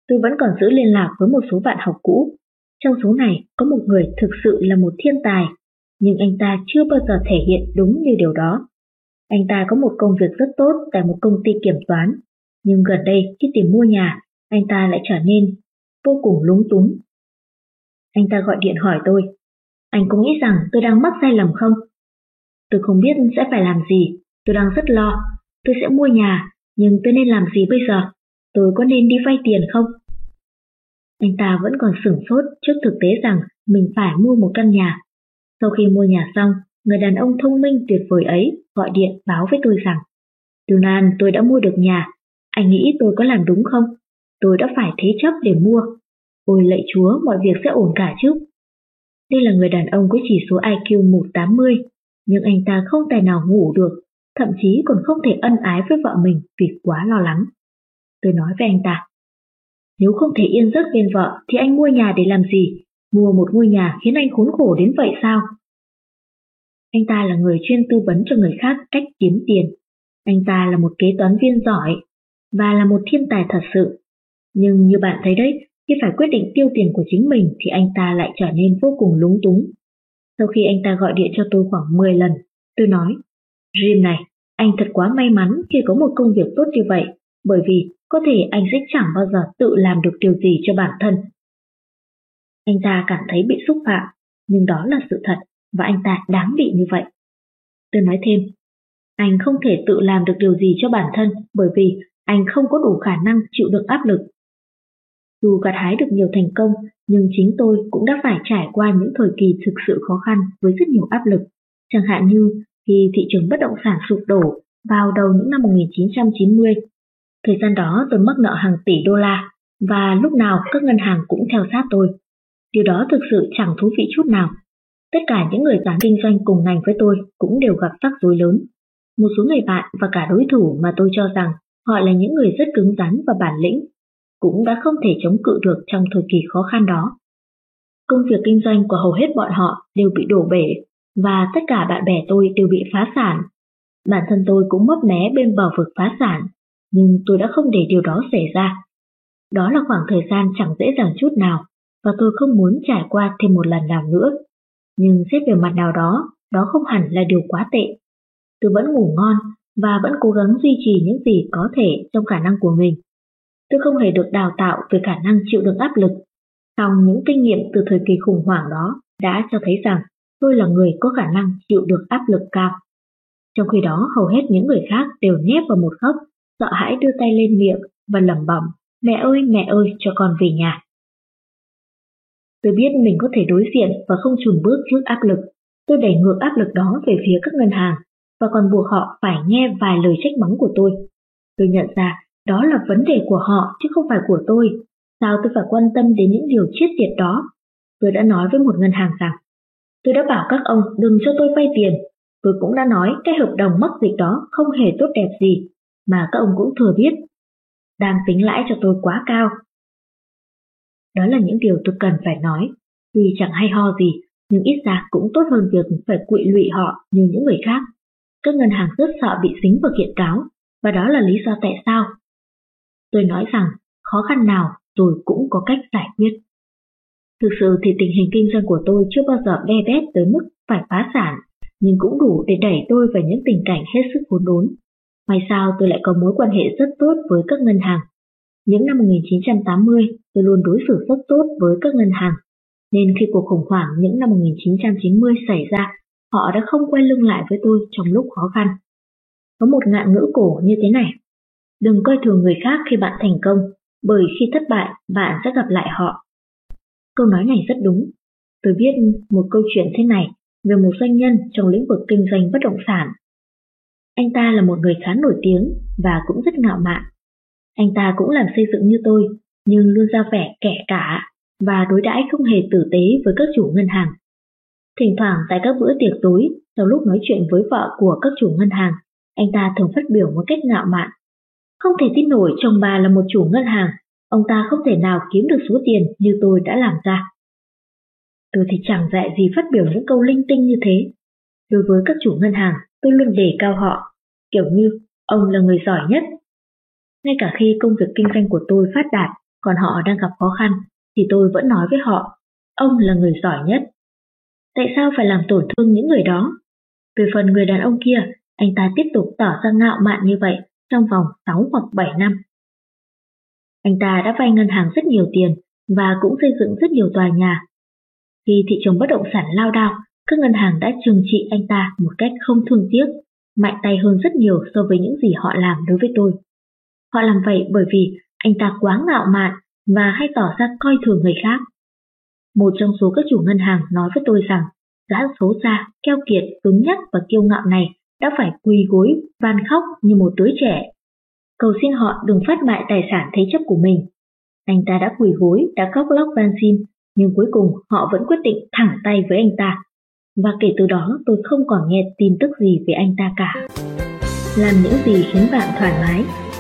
Tôi vẫn còn giữ liên lạc với một số bạn học cũ. Trong số này có một người thực sự là một thiên tài, nhưng anh ta chưa bao giờ thể hiện đúng như điều đó. Anh ta có một công việc rất tốt tại một công ty kiểm toán, nhưng gần đây khi tìm mua nhà, anh ta lại trở nên vô cùng lúng túng. Anh ta gọi điện hỏi tôi, anh có nghĩ rằng tôi đang mắc sai lầm không? Tôi không biết sẽ phải làm gì, tôi đang rất lo. Tôi sẽ mua nhà, nhưng tôi nên làm gì bây giờ? Tôi có nên đi vay tiền không? Anh ta vẫn còn sửng sốt trước thực tế rằng mình phải mua một căn nhà. Sau khi mua nhà xong, người đàn ông thông minh tuyệt vời ấy gọi điện báo với tôi rằng Dunan, tôi đã mua được nhà. Anh nghĩ tôi có làm đúng không? Tôi đã phải thế chấp để mua. Ôi lạy Chúa, mọi việc sẽ ổn cả chứ. Đây là người đàn ông có chỉ số IQ 180, nhưng anh ta không tài nào ngủ được, thậm chí còn không thể ân ái với vợ mình vì quá lo lắng. Tôi nói với anh ta, nếu không thể yên giấc bên vợ thì anh mua nhà để làm gì? Mua một ngôi nhà khiến anh khốn khổ đến vậy sao? Anh ta là người chuyên tư vấn cho người khác cách kiếm tiền. Anh ta là một kế toán viên giỏi và là một thiên tài thật sự. Nhưng như bạn thấy đấy, khi phải quyết định tiêu tiền của chính mình thì anh ta lại trở nên vô cùng lúng túng. Sau khi anh ta gọi điện cho tôi khoảng 10 lần, tôi nói, Jim này, anh thật quá may mắn khi có một công việc tốt như vậy, bởi vì có thể anh sẽ chẳng bao giờ tự làm được điều gì cho bản thân. Anh ta cảm thấy bị xúc phạm, nhưng đó là sự thật và anh ta đáng bị như vậy. Tôi nói thêm, anh không thể tự làm được điều gì cho bản thân bởi vì anh không có đủ khả năng chịu đựng áp lực. Dù gặt hái được nhiều thành công, nhưng chính tôi cũng đã phải trải qua những thời kỳ thực sự khó khăn với rất nhiều áp lực. Chẳng hạn như khi thị trường bất động sản sụp đổ vào đầu những năm 1990. Thời gian đó tôi mắc nợ hàng tỷ đô la và lúc nào các ngân hàng cũng theo sát tôi. Điều đó thực sự chẳng thú vị chút nào. Tất cả những người bán kinh doanh cùng ngành với tôi cũng đều gặp rắc rối lớn. Một số người bạn và cả đối thủ mà tôi cho rằng họ là những người rất cứng rắn và bản lĩnh, cũng đã không thể chống cự được trong thời kỳ khó khăn đó. Công việc kinh doanh của hầu hết bọn họ đều bị đổ bể và tất cả bạn bè tôi đều bị phá sản. Bản thân tôi cũng mấp mé bên bờ vực phá sản, nhưng tôi đã không để điều đó xảy ra. Đó là khoảng thời gian chẳng dễ dàng chút nào và tôi không muốn trải qua thêm một lần nào nữa. Nhưng xét về mặt nào đó, đó không hẳn là điều quá tệ. Tôi vẫn ngủ ngon và vẫn cố gắng duy trì những gì có thể trong khả năng của mình. Tôi không hề được đào tạo về khả năng chịu đựng áp lực. Song những kinh nghiệm từ thời kỳ khủng hoảng đó đã cho thấy rằng tôi là người có khả năng chịu được áp lực cao. Trong khi đó hầu hết những người khác đều nép vào một góc, sợ hãi đưa tay lên miệng và lẩm bẩm, mẹ ơi, cho con về nhà. Tôi biết mình có thể đối diện và không chùn bước trước áp lực. Tôi đẩy ngược áp lực đó về phía các ngân hàng và còn buộc họ phải nghe vài lời trách mắng của tôi. Tôi nhận ra đó là vấn đề của họ chứ không phải của tôi. Sao tôi phải quan tâm đến những điều chết tiệt đó? Tôi đã nói với một ngân hàng rằng tôi đã bảo các ông đừng cho tôi vay tiền. Tôi cũng đã nói cái hợp đồng mắc dịch đó không hề tốt đẹp gì, mà các ông cũng thừa biết. Đang tính lãi cho tôi quá cao. Đó là những điều tôi cần phải nói. Tuy chẳng hay ho gì, nhưng ít ra cũng tốt hơn việc phải quỵ lụy họ như những người khác. Các ngân hàng rất sợ bị dính vào kiện cáo, và đó là lý do tại sao. Tôi nói rằng khó khăn nào rồi cũng có cách giải quyết. Thực sự thì tình hình kinh doanh của tôi chưa bao giờ be bét tới mức phải phá sản, nhưng cũng đủ để đẩy tôi vào những tình cảnh hết sức khốn đốn. May sao tôi lại có mối quan hệ rất tốt với các ngân hàng. Những năm 1980, tôi luôn đối xử rất tốt với các ngân hàng, nên khi cuộc khủng hoảng những năm 1990 xảy ra, họ đã không quay lưng lại với tôi trong lúc khó khăn. Có một ngạn ngữ cổ như thế này: đừng coi thường người khác khi bạn thành công, bởi khi thất bại, bạn sẽ gặp lại họ. Câu nói này rất đúng. Tôi biết một câu chuyện thế này về một doanh nhân trong lĩnh vực kinh doanh bất động sản. Anh ta là một người khá nổi tiếng và cũng rất ngạo mạn. Anh ta cũng làm xây dựng như tôi, nhưng luôn ra vẻ kẻ cả và đối đãi không hề tử tế với các chủ ngân hàng. Thỉnh thoảng tại các bữa tiệc tối, trong lúc nói chuyện với vợ của các chủ ngân hàng, anh ta thường phát biểu một cách ngạo mạn. Không thể tin nổi chồng bà là một chủ ngân hàng, ông ta không thể nào kiếm được số tiền như tôi đã làm ra. Tôi thì chẳng dạy gì phát biểu những câu linh tinh như thế. Đối với các chủ ngân hàng, tôi luôn đề cao họ, kiểu như ông là người giỏi nhất. Ngay cả khi công việc kinh doanh của tôi phát đạt, còn họ đang gặp khó khăn, thì tôi vẫn nói với họ, ông là người giỏi nhất. Tại sao phải làm tổn thương những người đó? Về phần người đàn ông kia, anh ta tiếp tục tỏ ra ngạo mạn như vậy trong vòng 6 hoặc 7 năm. Anh ta đã vay ngân hàng rất nhiều tiền và cũng xây dựng rất nhiều tòa nhà. Khi thị trường bất động sản lao đao, các ngân hàng đã trừng trị anh ta một cách không thương tiếc, mạnh tay hơn rất nhiều so với những gì họ làm đối với tôi. Họ làm vậy bởi vì anh ta quá ngạo mạn và hay tỏ ra coi thường người khác. Một trong số các chủ ngân hàng nói với tôi rằng gã xấu xa, keo kiệt, cứng nhắc và kiêu ngạo này đã phải quỳ gối, van khóc như một đứa trẻ, cầu xin họ đừng phát mại tài sản thế chấp của mình. Anh ta đã quỳ gối, đã khóc lóc van xin, nhưng cuối cùng họ vẫn quyết định thẳng tay với anh ta. Và kể từ đó tôi không còn nghe tin tức gì về anh ta cả. Làm những gì khiến bạn thoải mái?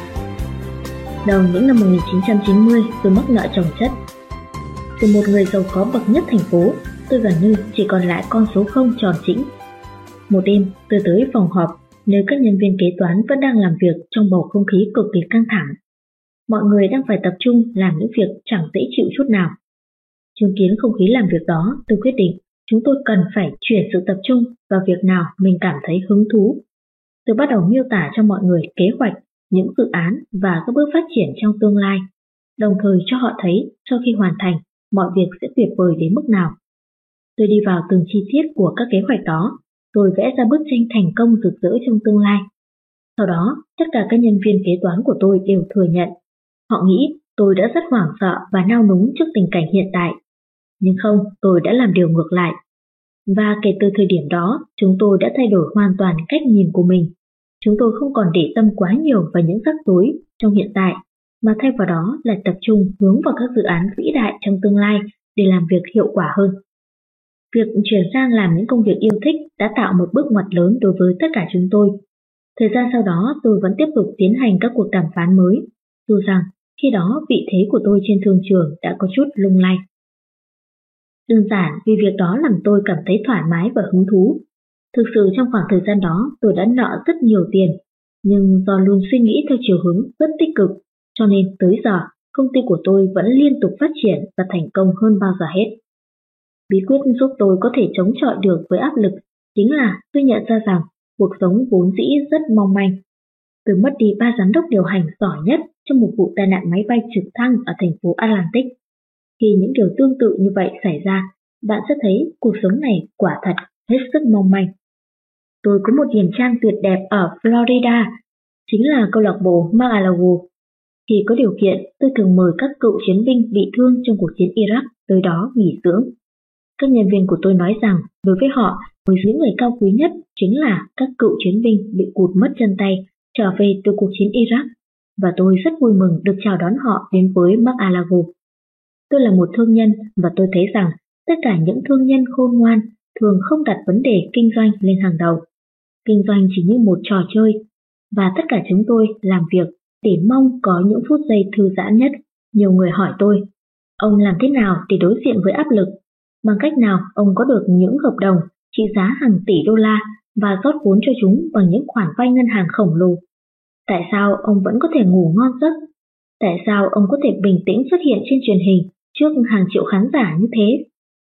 Đầu những năm 1990, tôi mắc nợ chồng chất. Từ một người giàu có bậc nhất thành phố, tôi gần như chỉ còn lại con số 0 tròn chỉnh. Một đêm, tôi tới phòng họp, nơi các nhân viên kế toán vẫn đang làm việc trong bầu không khí cực kỳ căng thẳng. Mọi người đang phải tập trung làm những việc chẳng dễ chịu chút nào. Chứng kiến không khí làm việc đó, tôi quyết định chúng tôi cần phải chuyển sự tập trung vào việc nào mình cảm thấy hứng thú. Tôi bắt đầu miêu tả cho mọi người kế hoạch, những dự án và các bước phát triển trong tương lai, đồng thời cho họ thấy sau khi hoàn thành, mọi việc sẽ tuyệt vời đến mức nào. Tôi đi vào từng chi tiết của các kế hoạch đó, tôi vẽ ra bức tranh thành công rực rỡ trong tương lai. Sau đó, tất cả các nhân viên kế toán của tôi đều thừa nhận. Họ nghĩ tôi đã rất hoảng sợ và nao núng trước tình cảnh hiện tại. Nhưng không, tôi đã làm điều ngược lại. Và kể từ thời điểm đó, chúng tôi đã thay đổi hoàn toàn cách nhìn của mình. Chúng tôi không còn để tâm quá nhiều vào những rắc rối trong hiện tại, mà thay vào đó là tập trung hướng vào các dự án vĩ đại trong tương lai để làm việc hiệu quả hơn. Việc chuyển sang làm những công việc yêu thích đã tạo một bước ngoặt lớn đối với tất cả chúng tôi. Thời gian sau đó tôi vẫn tiếp tục tiến hành các cuộc đàm phán mới, dù rằng khi đó vị thế của tôi trên thương trường đã có chút lung lay. Đơn giản vì việc đó làm tôi cảm thấy thoải mái và hứng thú. Thực sự trong khoảng thời gian đó tôi đã nợ rất nhiều tiền, nhưng do luôn suy nghĩ theo chiều hướng rất tích cực, cho nên tới giờ công ty của tôi vẫn liên tục phát triển và thành công hơn bao giờ hết. Bí quyết giúp tôi có thể chống chọi được với áp lực chính là tôi nhận ra rằng cuộc sống vốn dĩ rất mong manh. Tôi mất đi 3 giám đốc điều hành giỏi nhất trong một vụ tai nạn máy bay trực thăng ở thành phố Atlantic. Khi những điều tương tự như vậy xảy ra, bạn sẽ thấy cuộc sống này quả thật hết sức mong manh. Tôi có một điển trang tuyệt đẹp ở Florida, chính là câu lạc bộ Mar-a-Lago. Khi có điều kiện, tôi thường mời các cựu chiến binh bị thương trong cuộc chiến Iraq tới đó nghỉ dưỡng. Các nhân viên của tôi nói rằng đối với họ, bồi dưỡng người cao quý nhất chính là các cựu chiến binh bị cụt mất chân tay trở về từ cuộc chiến Iraq, và tôi rất vui mừng được chào đón họ đến với Mar-a-Lago. Tôi là một thương nhân và tôi thấy rằng tất cả những thương nhân khôn ngoan thường không đặt vấn đề kinh doanh lên hàng đầu. Kinh doanh chỉ như một trò chơi, và tất cả chúng tôi làm việc để mong có những phút giây thư giãn nhất. Nhiều người hỏi tôi, ông làm thế nào để đối diện với áp lực? Bằng cách nào ông có được những hợp đồng trị giá hàng tỷ đô la và rót vốn cho chúng bằng những khoản vay ngân hàng khổng lồ? Tại sao ông vẫn có thể ngủ ngon giấc? Tại sao ông có thể bình tĩnh xuất hiện trên truyền hình trước hàng triệu khán giả như thế?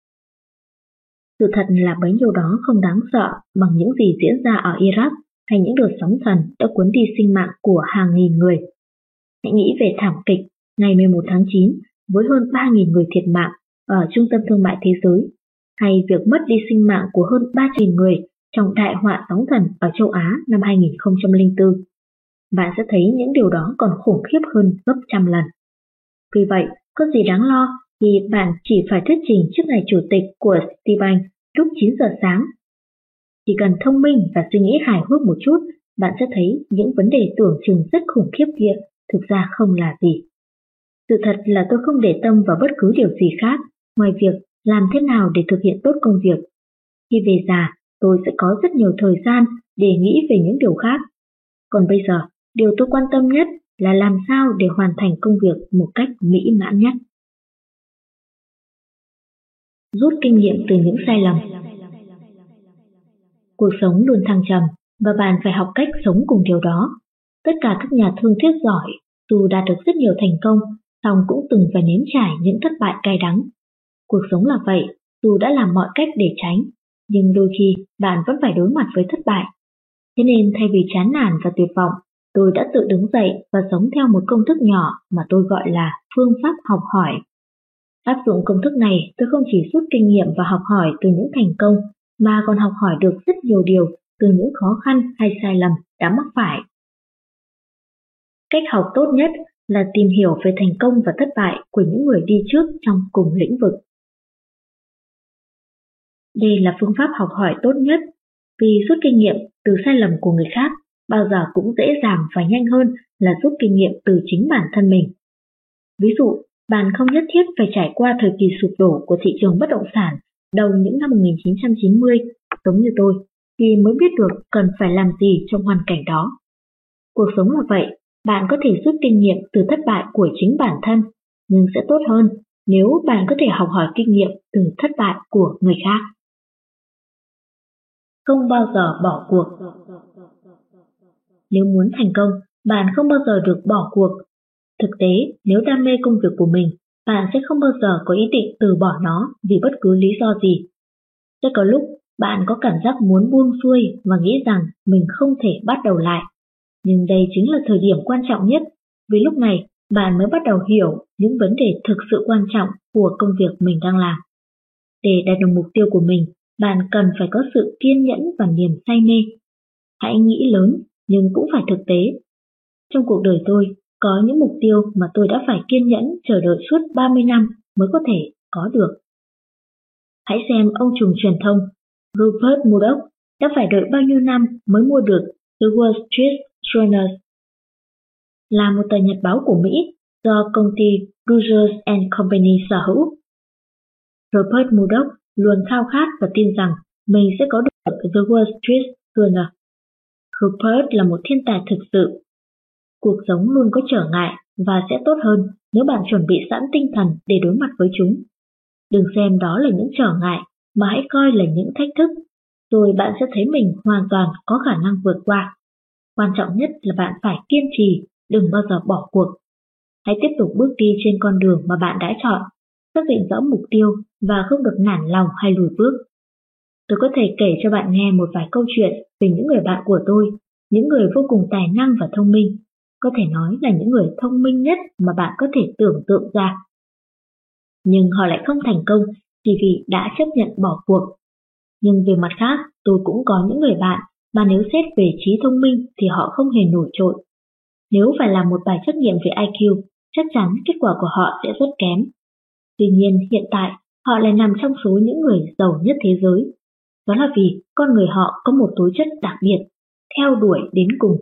Sự thật là bấy nhiêu đó không đáng sợ bằng những gì diễn ra ở Iraq hay những đợt sóng thần đã cuốn đi sinh mạng của hàng nghìn người. Hãy nghĩ về thảm kịch ngày 11 tháng 9 với hơn 3.000 người thiệt mạng ở trung tâm thương mại thế giới, hay việc mất đi sinh mạng của hơn 3.000 người trong đại họa sóng thần ở châu Á năm 2004. Bạn sẽ thấy những điều đó còn khủng khiếp hơn gấp trăm lần. Vì vậy, có gì đáng lo thì bạn chỉ phải thuyết trình trước ngày chủ tịch của Citibank lúc 9 giờ sáng. Chỉ cần thông minh và suy nghĩ hài hước một chút, bạn sẽ thấy những vấn đề tưởng chừng rất khủng khiếp kia thực ra không là gì. Sự thật là tôi không để tâm vào bất cứ điều gì khác ngoài việc làm thế nào để thực hiện tốt công việc. Khi về già, tôi sẽ có rất nhiều thời gian để nghĩ về những điều khác. Còn bây giờ, điều tôi quan tâm nhất là làm sao để hoàn thành công việc một cách mỹ mãn nhất. Rút kinh nghiệm từ những sai lầm. Cuộc sống luôn thăng trầm và bạn phải học cách sống cùng điều đó. Tất cả các nhà thương thuyết giỏi, dù đạt được rất nhiều thành công, song cũng từng phải nếm trải những thất bại cay đắng. Cuộc sống là vậy, dù đã làm mọi cách để tránh, nhưng đôi khi bạn vẫn phải đối mặt với thất bại. Thế nên thay vì chán nản và tuyệt vọng, tôi đã tự đứng dậy và sống theo một công thức nhỏ mà tôi gọi là phương pháp học hỏi. Áp dụng công thức này, tôi không chỉ rút kinh nghiệm và học hỏi từ những thành công, mà còn học hỏi được rất nhiều điều từ những khó khăn hay sai lầm đã mắc phải. Cách học tốt nhất là tìm hiểu về thành công và thất bại của những người đi trước trong cùng lĩnh vực. Đây là phương pháp học hỏi tốt nhất, vì rút kinh nghiệm từ sai lầm của người khác bao giờ cũng dễ dàng và nhanh hơn là rút kinh nghiệm từ chính bản thân mình. Ví dụ, bạn không nhất thiết phải trải qua thời kỳ sụp đổ của thị trường bất động sản đầu những năm 1990, giống như tôi, thì mới biết được cần phải làm gì trong hoàn cảnh đó. Cuộc sống là vậy, bạn có thể rút kinh nghiệm từ thất bại của chính bản thân, nhưng sẽ tốt hơn nếu bạn có thể học hỏi kinh nghiệm từ thất bại của người khác. Không bao giờ bỏ cuộc. Nếu muốn thành công, bạn không bao giờ được bỏ cuộc. Thực tế, nếu đam mê công việc của mình, bạn sẽ không bao giờ có ý định từ bỏ nó vì bất cứ lý do gì. Sẽ có lúc bạn có cảm giác muốn buông xuôi và nghĩ rằng mình không thể bắt đầu lại. Nhưng đây chính là thời điểm quan trọng nhất, vì lúc này bạn mới bắt đầu hiểu những vấn đề thực sự quan trọng của công việc mình đang làm. Để đạt được mục tiêu của mình, bạn cần phải có sự kiên nhẫn và niềm say mê. Hãy nghĩ lớn, nhưng cũng phải thực tế. Trong cuộc đời tôi, có những mục tiêu mà tôi đã phải kiên nhẫn chờ đợi suốt 30 năm mới có thể có được. Hãy xem ông trùm truyền thông Rupert Murdoch đã phải đợi bao nhiêu năm mới mua được The Wall Street Journal, là một tờ nhật báo của Mỹ do công ty Rogers and Company sở hữu. Rupert Murdoch luôn khao khát và tin rằng mình sẽ có được The Wall Street Journal. Rupert là một thiên tài thực sự. Cuộc sống luôn có trở ngại và sẽ tốt hơn nếu bạn chuẩn bị sẵn tinh thần để đối mặt với chúng. Đừng xem đó là những trở ngại, mà hãy coi là những thách thức, rồi bạn sẽ thấy mình hoàn toàn có khả năng vượt qua. Quan trọng nhất là bạn phải kiên trì, đừng bao giờ bỏ cuộc. Hãy tiếp tục bước đi trên con đường mà bạn đã chọn, xác định rõ mục tiêu và không được nản lòng hay lùi bước. Tôi có thể kể cho bạn nghe một vài câu chuyện về những người bạn của tôi, những người vô cùng tài năng và thông minh, có thể nói là những người thông minh nhất mà bạn có thể tưởng tượng ra. Nhưng họ lại không thành công chỉ vì đã chấp nhận bỏ cuộc. Nhưng về mặt khác, tôi cũng có những người bạn mà nếu xét về trí thông minh thì họ không hề nổi trội. Nếu phải làm một bài trắc nghiệm về IQ, chắc chắn kết quả của họ sẽ rất kém. Tuy nhiên hiện tại, họ lại nằm trong số những người giàu nhất thế giới. Đó là vì con người họ có một tố chất đặc biệt, theo đuổi đến cùng.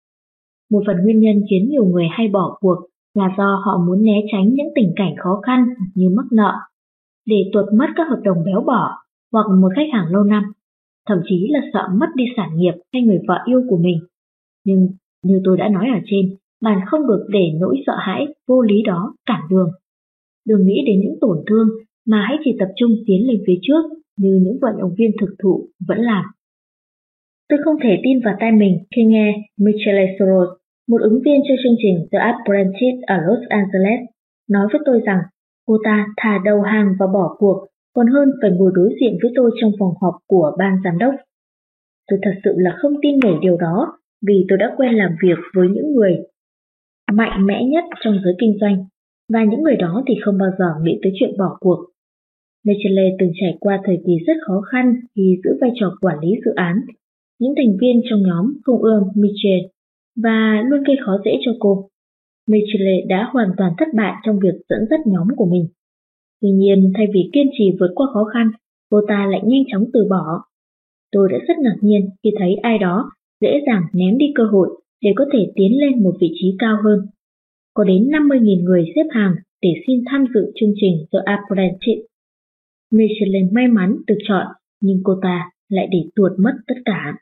Một phần nguyên nhân khiến nhiều người hay bỏ cuộc là do họ muốn né tránh những tình cảnh khó khăn như mắc nợ, để tuột mất các hợp đồng béo bở hoặc một khách hàng lâu năm, thậm chí là sợ mất đi sản nghiệp hay người vợ yêu của mình. Nhưng như tôi đã nói ở trên, bạn không được để nỗi sợ hãi vô lý đó cản đường. Đừng nghĩ đến những tổn thương mà hãy chỉ tập trung tiến lên phía trước như những vận động viên thực thụ vẫn làm. Tôi không thể tin vào tai mình khi nghe Michelle Soros, một ứng viên cho chương trình The Apprentice ở Los Angeles, nói với tôi rằng cô ta thà đầu hàng và bỏ cuộc còn hơn phải ngồi đối diện với tôi trong phòng họp của ban giám đốc. Tôi thật sự là không tin nổi điều đó, vì tôi đã quen làm việc với những người mạnh mẽ nhất trong giới kinh doanh, và những người đó thì không bao giờ nghĩ tới chuyện bỏ cuộc. Michelle từng trải qua thời kỳ rất khó khăn khi giữ vai trò quản lý dự án. Những thành viên trong nhóm không ưa Michelle và luôn gây khó dễ cho cô. Michelle đã hoàn toàn thất bại trong việc dẫn dắt nhóm của mình. Tuy nhiên, thay vì kiên trì vượt qua khó khăn, cô ta lại nhanh chóng từ bỏ. Tôi đã rất ngạc nhiên khi thấy ai đó dễ dàng ném đi cơ hội để có thể tiến lên một vị trí cao hơn. Có đến 50.000 người xếp hàng để xin tham dự chương trình The Apprentice. Michelle may mắn được chọn, nhưng cô ta lại để tuột mất tất cả.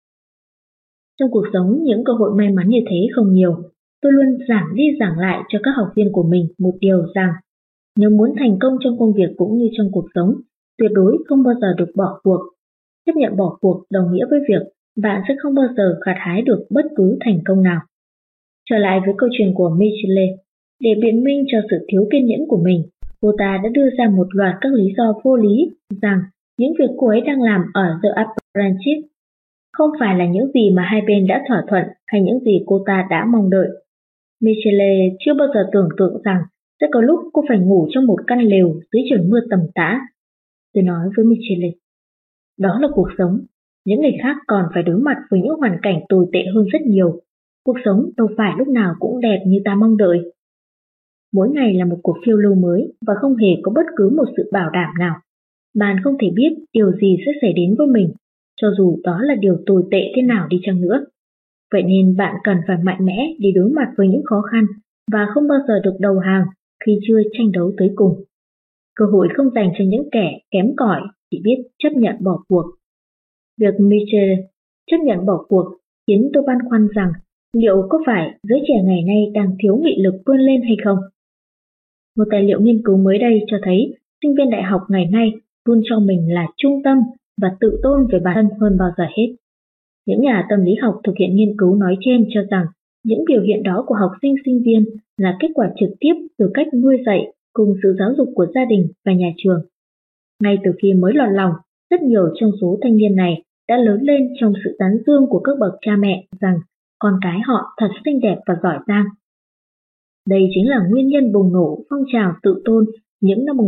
Trong cuộc sống, những cơ hội may mắn như thế không nhiều. Tôi luôn giảng đi giảng lại cho các học viên của mình một điều rằng, nếu muốn thành công trong công việc cũng như trong cuộc sống, tuyệt đối không bao giờ được bỏ cuộc. Chấp nhận bỏ cuộc đồng nghĩa với việc bạn sẽ không bao giờ gặt hái được bất cứ thành công nào. Trở lại với câu chuyện của Michelle, Để biện minh cho sự thiếu kiên nhẫn của mình, cô ta đã đưa ra một loạt các lý do vô lý rằng những việc cô ấy đang làm ở The Apprentice không phải là những gì mà hai bên đã thỏa thuận hay những gì cô ta đã mong đợi. Michelle chưa bao giờ tưởng tượng rằng sẽ có lúc cô phải ngủ trong một căn lều dưới trời mưa tầm tã. Tôi nói với Michelle, đó là cuộc sống. Những người khác còn phải đối mặt với những hoàn cảnh tồi tệ hơn rất nhiều. Cuộc sống đâu phải lúc nào cũng đẹp như ta mong đợi. Mỗi ngày là một cuộc phiêu lưu mới và không hề có bất cứ một sự bảo đảm nào. Bạn không thể biết điều gì sẽ xảy đến với mình, cho dù đó là điều tồi tệ thế nào đi chăng nữa. Vậy nên bạn cần phải mạnh mẽ để đối mặt với những khó khăn và không bao giờ được đầu hàng khi chưa tranh đấu tới cùng. Cơ hội không dành cho những kẻ kém cỏi chỉ biết chấp nhận bỏ cuộc. Việc Mitchell chấp nhận bỏ cuộc khiến tôi băn khoăn rằng liệu có phải giới trẻ ngày nay đang thiếu nghị lực vươn lên hay không? Một tài liệu nghiên cứu mới đây cho thấy sinh viên đại học ngày nay luôn cho mình là trung tâm và tự tôn về bản thân hơn bao giờ hết. Những nhà tâm lý học thực hiện nghiên cứu nói trên cho rằng những biểu hiện đó của học sinh sinh viên là kết quả trực tiếp từ cách nuôi dạy cùng sự giáo dục của gia đình và nhà trường. Ngay từ khi mới lọt lòng, rất nhiều trong số thanh niên này đã lớn lên trong sự tán dương của các bậc cha mẹ rằng con cái họ thật xinh đẹp và giỏi giang. Đây chính là nguyên nhân bùng nổ phong trào tự tôn những năm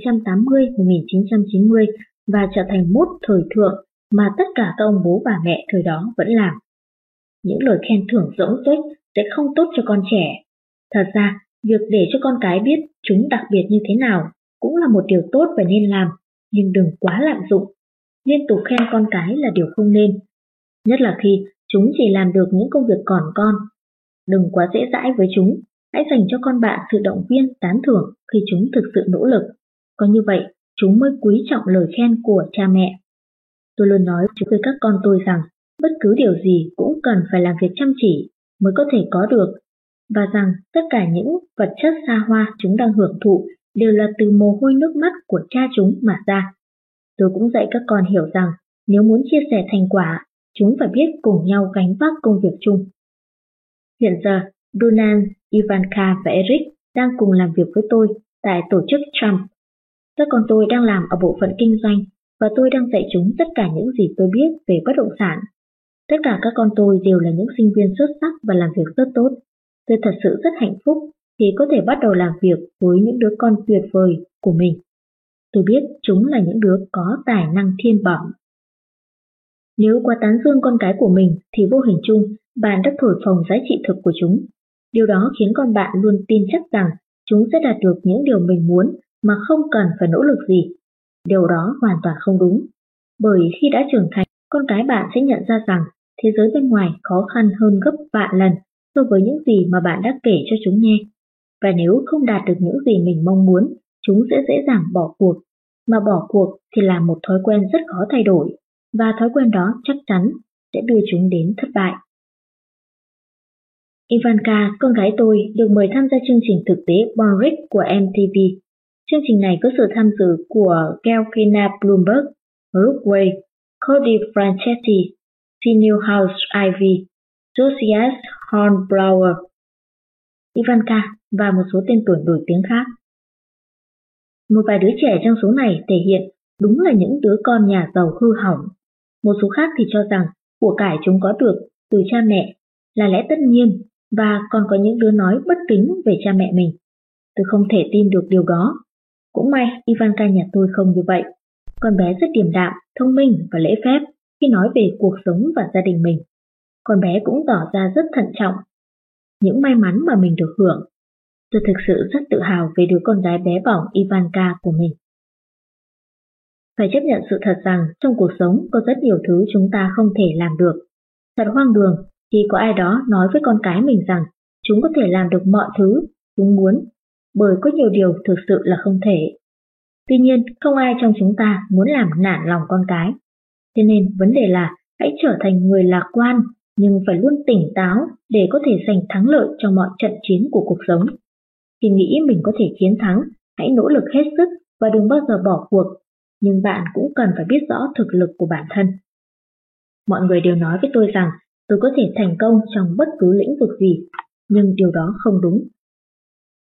1980-1990 và trở thành mốt thời thượng mà tất cả các ông bố bà mẹ thời đó vẫn làm. Những lời khen thưởng rỗng tuếch sẽ không tốt cho con trẻ. Thật ra, việc để cho con cái biết chúng đặc biệt như thế nào cũng là một điều tốt và nên làm, nhưng đừng quá lạm dụng. Liên tục khen con cái là điều không nên, nhất là khi chúng chỉ làm được những công việc còn con. Đừng quá dễ dãi với chúng, hãy dành cho con bạn sự động viên, tán thưởng khi chúng thực sự nỗ lực. Có như vậy, chúng mới quý trọng lời khen của cha mẹ. Tôi luôn nói với các con tôi rằng bất cứ điều gì cũng cần phải làm việc chăm chỉ mới có thể có được, và rằng tất cả những vật chất xa hoa chúng đang hưởng thụ đều là từ mồ hôi nước mắt của cha chúng mà ra. Tôi cũng dạy các con hiểu rằng nếu muốn chia sẻ thành quả, chúng phải biết cùng nhau gánh vác công việc chung. Hiện giờ, Donald, Ivanka và Eric đang cùng làm việc với tôi tại tổ chức Trump. Các con tôi đang làm ở bộ phận kinh doanh và tôi đang dạy chúng tất cả những gì tôi biết về bất động sản. Tất cả các con tôi đều là những sinh viên xuất sắc và làm việc rất tốt. Tôi thật sự rất hạnh phúc khi có thể bắt đầu làm việc với những đứa con tuyệt vời của mình. Tôi biết chúng là những đứa có tài năng thiên bẩm. Nếu quá tán dương con cái của mình thì vô hình chung bạn đã thổi phồng giá trị thực của chúng. Điều đó khiến con bạn luôn tin chắc rằng chúng sẽ đạt được những điều mình muốn mà không cần phải nỗ lực gì. Điều đó hoàn toàn không đúng. Bởi khi đã trưởng thành, con cái bạn sẽ nhận ra rằng thế giới bên ngoài khó khăn hơn gấp vạn lần so với những gì mà bạn đã kể cho chúng nghe. Và nếu không đạt được những gì mình mong muốn, chúng sẽ dễ dàng bỏ cuộc. Mà bỏ cuộc thì là một thói quen rất khó thay đổi, và thói quen đó chắc chắn sẽ đưa chúng đến thất bại. Ivanka, con gái tôi, được mời tham gia chương trình thực tế Born Rich của MTV. Chương trình này có sự tham dự của Kelkina Bloomberg, Brooke Way, Cody Franchetti, Phoenix House Ivy, Josias Hornblower, Ivanka và một số tên tuổi nổi tiếng khác. Một vài đứa trẻ trong số này thể hiện đúng là những đứa con nhà giàu hư hỏng. Một số khác thì cho rằng của cải chúng có được từ cha mẹ là lẽ tất nhiên, và còn có những đứa nói bất kính về cha mẹ mình. Tôi không thể tin được điều đó. Cũng may Ivanka nhà tôi không như vậy. Con bé rất điềm đạm, thông minh và lễ phép khi nói về cuộc sống và gia đình mình. Con bé cũng tỏ ra rất thận trọng những may mắn mà mình được hưởng. Tôi thực sự rất tự hào về đứa con gái bé bỏng Ivanka của mình. Phải chấp nhận sự thật rằng trong cuộc sống có rất nhiều thứ chúng ta không thể làm được. Thật hoang đường khi có ai đó nói với con cái mình rằng chúng có thể làm được mọi thứ chúng muốn, bởi có nhiều điều thực sự là không thể. Tuy nhiên, không ai trong chúng ta muốn làm nản lòng con cái. Thế nên vấn đề là hãy trở thành người lạc quan, nhưng phải luôn tỉnh táo để có thể giành thắng lợi trong mọi trận chiến của cuộc sống. Khi nghĩ mình có thể chiến thắng, hãy nỗ lực hết sức và đừng bao giờ bỏ cuộc, nhưng bạn cũng cần phải biết rõ thực lực của bản thân. Mọi người đều nói với tôi rằng tôi có thể thành công trong bất cứ lĩnh vực gì, nhưng điều đó không đúng.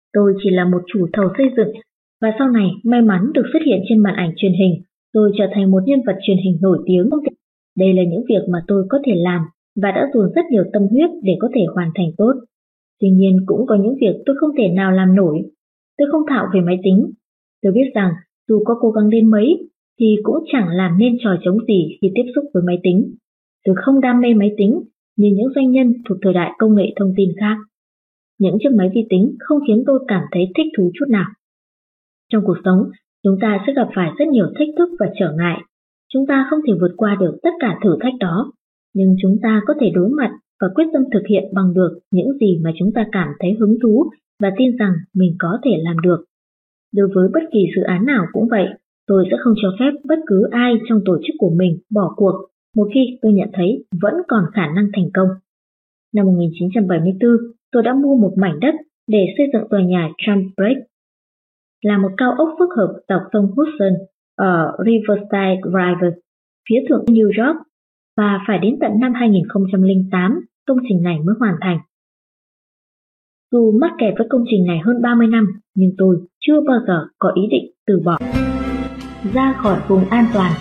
Tôi chỉ là một chủ thầu xây dựng, và sau này may mắn được xuất hiện trên màn ảnh truyền hình, rồi trở thành một nhân vật truyền hình nổi tiếng. Đây là những việc mà tôi có thể làm và đã dồn rất nhiều tâm huyết để có thể hoàn thành tốt. Tuy nhiên cũng có những việc tôi không thể nào làm nổi. Tôi không thạo về máy tính. Tôi biết rằng dù có cố gắng đến mấy thì cũng chẳng làm nên trò trống gì khi tiếp xúc với máy tính. Tôi không đam mê máy tính như những doanh nhân thuộc thời đại công nghệ thông tin khác. Những chiếc máy vi tính không khiến tôi cảm thấy thích thú chút nào. Trong cuộc sống, chúng ta sẽ gặp phải rất nhiều thách thức và trở ngại. Chúng ta không thể vượt qua được tất cả thử thách đó, nhưng chúng ta có thể đối mặt và quyết tâm thực hiện bằng được những gì mà chúng ta cảm thấy hứng thú và tin rằng mình có thể làm được. Đối với bất kỳ dự án nào cũng vậy, tôi sẽ không cho phép bất cứ ai trong tổ chức của mình bỏ cuộc một khi tôi nhận thấy vẫn còn khả năng thành công. Năm 1974, tôi đã mua một mảnh đất để xây dựng tòa nhà Trump Break, là một cao ốc phức hợp dọc sông Hudson ở Riverside Drive, phía thượng New York, và phải đến tận năm 2008 công trình này mới hoàn thành. Dù mắc kẹt với công trình này hơn 30 năm, nhưng tôi chưa bao giờ có ý định từ bỏ. Ra khỏi vùng an toàn.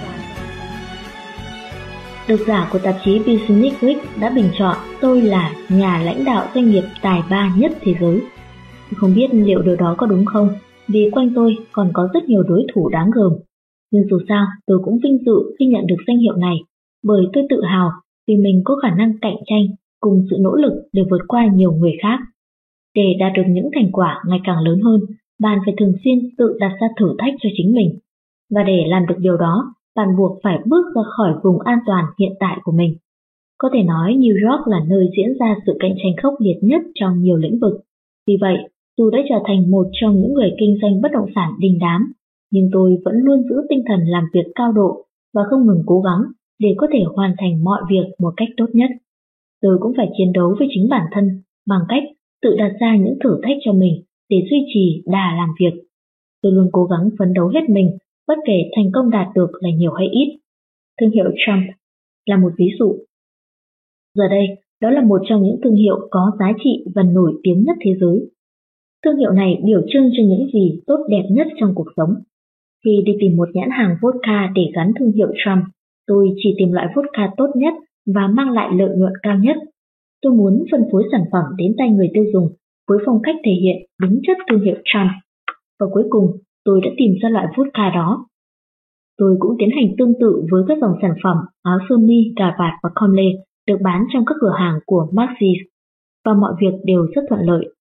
Độc giả của tạp chí Business Week đã bình chọn tôi là nhà lãnh đạo doanh nghiệp tài ba nhất thế giới. Không biết liệu điều đó có đúng không, vì quanh tôi còn có rất nhiều đối thủ đáng gờm. Nhưng dù sao, tôi cũng vinh dự khi nhận được danh hiệu này, bởi tôi tự hào vì mình có khả năng cạnh tranh cùng sự nỗ lực để vượt qua nhiều người khác. Để đạt được những thành quả ngày càng lớn hơn, bạn phải thường xuyên tự đặt ra thử thách cho chính mình. Và để làm được điều đó, bạn buộc phải bước ra khỏi vùng an toàn hiện tại của mình. Có thể nói New York là nơi diễn ra sự cạnh tranh khốc liệt nhất trong nhiều lĩnh vực. Vì vậy, dù đã trở thành một trong những người kinh doanh bất động sản đình đám, nhưng tôi vẫn luôn giữ tinh thần làm việc cao độ và không ngừng cố gắng để có thể hoàn thành mọi việc một cách tốt nhất. Tôi cũng phải chiến đấu với chính bản thân bằng cách tự đặt ra những thử thách cho mình để duy trì đà làm việc. Tôi luôn cố gắng phấn đấu hết mình, bất kể thành công đạt được là nhiều hay ít. Thương hiệu Trump là một ví dụ. Giờ đây, đó là một trong những thương hiệu có giá trị và nổi tiếng nhất thế giới. Thương hiệu này biểu trưng cho những gì tốt đẹp nhất trong cuộc sống. Khi đi tìm một nhãn hàng vodka để gắn thương hiệu Trump, tôi chỉ tìm loại vodka tốt nhất và mang lại lợi nhuận cao nhất. Tôi muốn phân phối sản phẩm đến tay người tiêu dùng với phong cách thể hiện đúng chất thương hiệu Trump. Và cuối cùng, tôi đã tìm ra loại vodka đó. Tôi cũng tiến hành tương tự với các dòng sản phẩm áo sơ mi, cà vạt và com lê được bán trong các cửa hàng của Macy's, và mọi việc đều rất thuận lợi.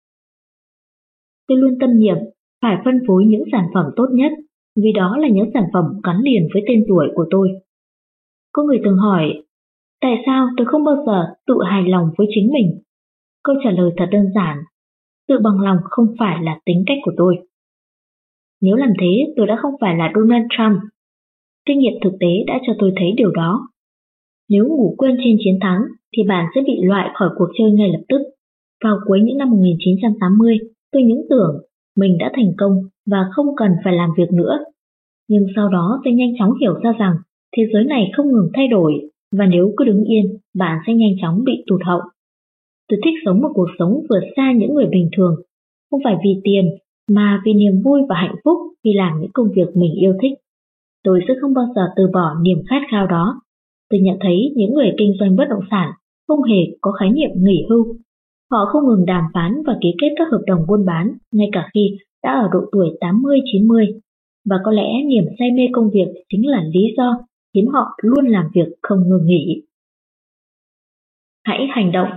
Tôi luôn tâm niệm phải phân phối những sản phẩm tốt nhất, vì đó là những sản phẩm gắn liền với tên tuổi của tôi. Có người từng hỏi, tại sao tôi không bao giờ tự hài lòng với chính mình? Câu trả lời thật đơn giản, tự bằng lòng không phải là tính cách của tôi. Nếu làm thế, tôi đã không phải là Donald Trump. Kinh nghiệm thực tế đã cho tôi thấy điều đó. Nếu ngủ quên trên chiến thắng, thì bạn sẽ bị loại khỏi cuộc chơi ngay lập tức. Vào cuối những năm 1980, tôi những tưởng mình đã thành công và không cần phải làm việc nữa. Nhưng sau đó tôi nhanh chóng hiểu ra rằng thế giới này không ngừng thay đổi, và nếu cứ đứng yên, bạn sẽ nhanh chóng bị tụt hậu. Tôi thích sống một cuộc sống vượt xa những người bình thường, không phải vì tiền, mà vì niềm vui và hạnh phúc khi làm những công việc mình yêu thích. Tôi sẽ không bao giờ từ bỏ niềm khát khao đó. Tôi nhận thấy những người kinh doanh bất động sản không hề có khái niệm nghỉ hưu. Họ không ngừng đàm phán và ký kết các hợp đồng buôn bán ngay cả khi đã ở độ tuổi 80-90. Và có lẽ niềm say mê công việc chính là lý do khiến họ luôn làm việc không ngừng nghỉ. Hãy hành động.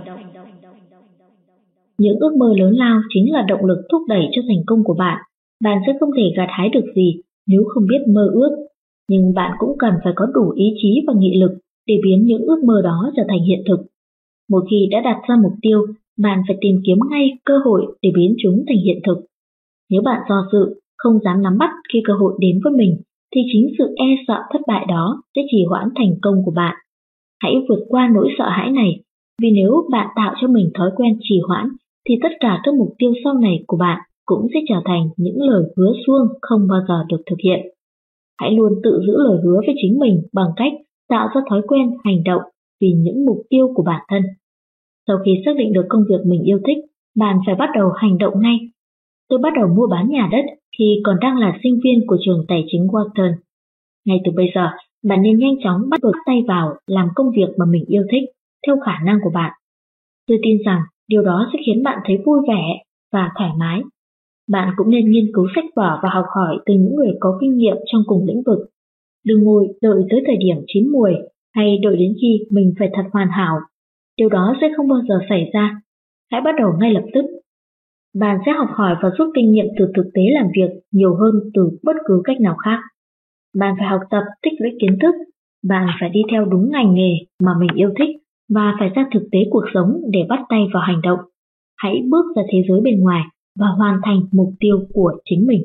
Những ước mơ lớn lao chính là động lực thúc đẩy cho thành công của bạn. Bạn sẽ không thể gặt hái được gì nếu không biết mơ ước, nhưng bạn cũng cần phải có đủ ý chí và nghị lực để biến những ước mơ đó trở thành hiện thực. Một khi đã đặt ra mục tiêu, bạn phải tìm kiếm ngay cơ hội để biến chúng thành hiện thực. Nếu bạn do dự, không dám nắm bắt khi cơ hội đến với mình, thì chính sự e sợ thất bại đó sẽ trì hoãn thành công của bạn. Hãy vượt qua nỗi sợ hãi này, vì nếu bạn tạo cho mình thói quen trì hoãn, thì tất cả các mục tiêu sau này của bạn cũng sẽ trở thành những lời hứa suông không bao giờ được thực hiện. Hãy luôn tự giữ lời hứa với chính mình bằng cách tạo ra thói quen hành động vì những mục tiêu của bản thân. Sau khi xác định được công việc mình yêu thích, bạn phải bắt đầu hành động ngay. tôi bắt đầu mua bán nhà đất khi còn đang là sinh viên của trường tài chính Wharton. Ngay từ bây giờ, bạn nên nhanh chóng bắt tay vào làm công việc mà mình yêu thích, theo khả năng của bạn. Tôi tin rằng điều đó sẽ khiến bạn thấy vui vẻ và thoải mái. Bạn cũng nên nghiên cứu sách vở và học hỏi từ những người có kinh nghiệm trong cùng lĩnh vực. Đừng ngồi đợi tới thời điểm chín muồi hay đợi đến khi mình phải thật hoàn hảo. Điều đó sẽ không bao giờ xảy ra. Hãy bắt đầu ngay lập tức. Bạn sẽ học hỏi và rút kinh nghiệm từ thực tế làm việc nhiều hơn từ bất cứ cách nào khác. Bạn phải học tập tích lũy kiến thức. Bạn phải đi theo đúng ngành nghề mà mình yêu thích và phải ra thực tế cuộc sống để bắt tay vào hành động. Hãy bước ra thế giới bên ngoài và hoàn thành mục tiêu của chính mình.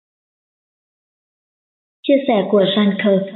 Chia sẻ của Jean Kerr.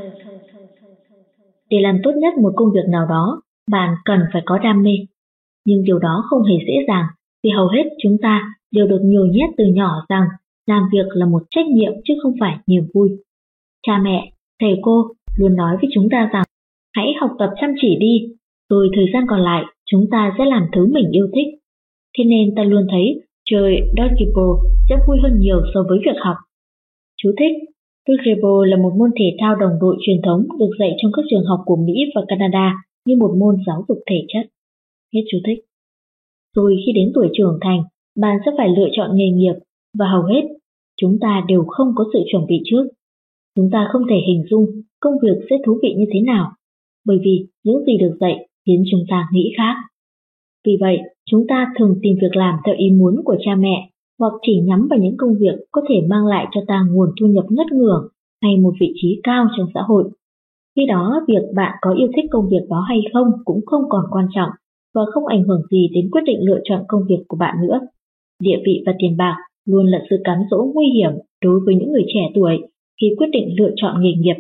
Để làm tốt nhất một công việc nào đó, bạn cần phải có đam mê. Nhưng điều đó không hề dễ dàng, vì hầu hết chúng ta đều được nhồi nhét từ nhỏ rằng làm việc là một trách nhiệm chứ không phải niềm vui. Cha mẹ, thầy cô luôn nói với chúng ta rằng hãy học tập chăm chỉ đi, rồi thời gian còn lại chúng ta sẽ làm thứ mình yêu thích. Thế nên ta luôn thấy chơi dodgeball sẽ vui hơn nhiều so với việc học. Chú thích: Dodgeball là một môn thể thao đồng đội truyền thống được dạy trong các trường học của Mỹ và Canada như một môn giáo dục thể chất. Hết chú thích. Rồi khi đến tuổi trưởng thành, bạn sẽ phải lựa chọn nghề nghiệp và hầu hết chúng ta đều không có sự chuẩn bị trước. Chúng ta không thể hình dung công việc sẽ thú vị như thế nào, bởi vì những gì được dạy khiến chúng ta nghĩ khác. Vì vậy, chúng ta thường tìm việc làm theo ý muốn của cha mẹ hoặc chỉ nhắm vào những công việc có thể mang lại cho ta nguồn thu nhập ngất ngưởng hay một vị trí cao trong xã hội. Khi đó, việc bạn có yêu thích công việc đó hay không cũng không còn quan trọng và không ảnh hưởng gì đến quyết định lựa chọn công việc của bạn nữa. Địa vị và tiền bạc luôn là sự cám dỗ nguy hiểm đối với những người trẻ tuổi khi quyết định lựa chọn nghề nghiệp.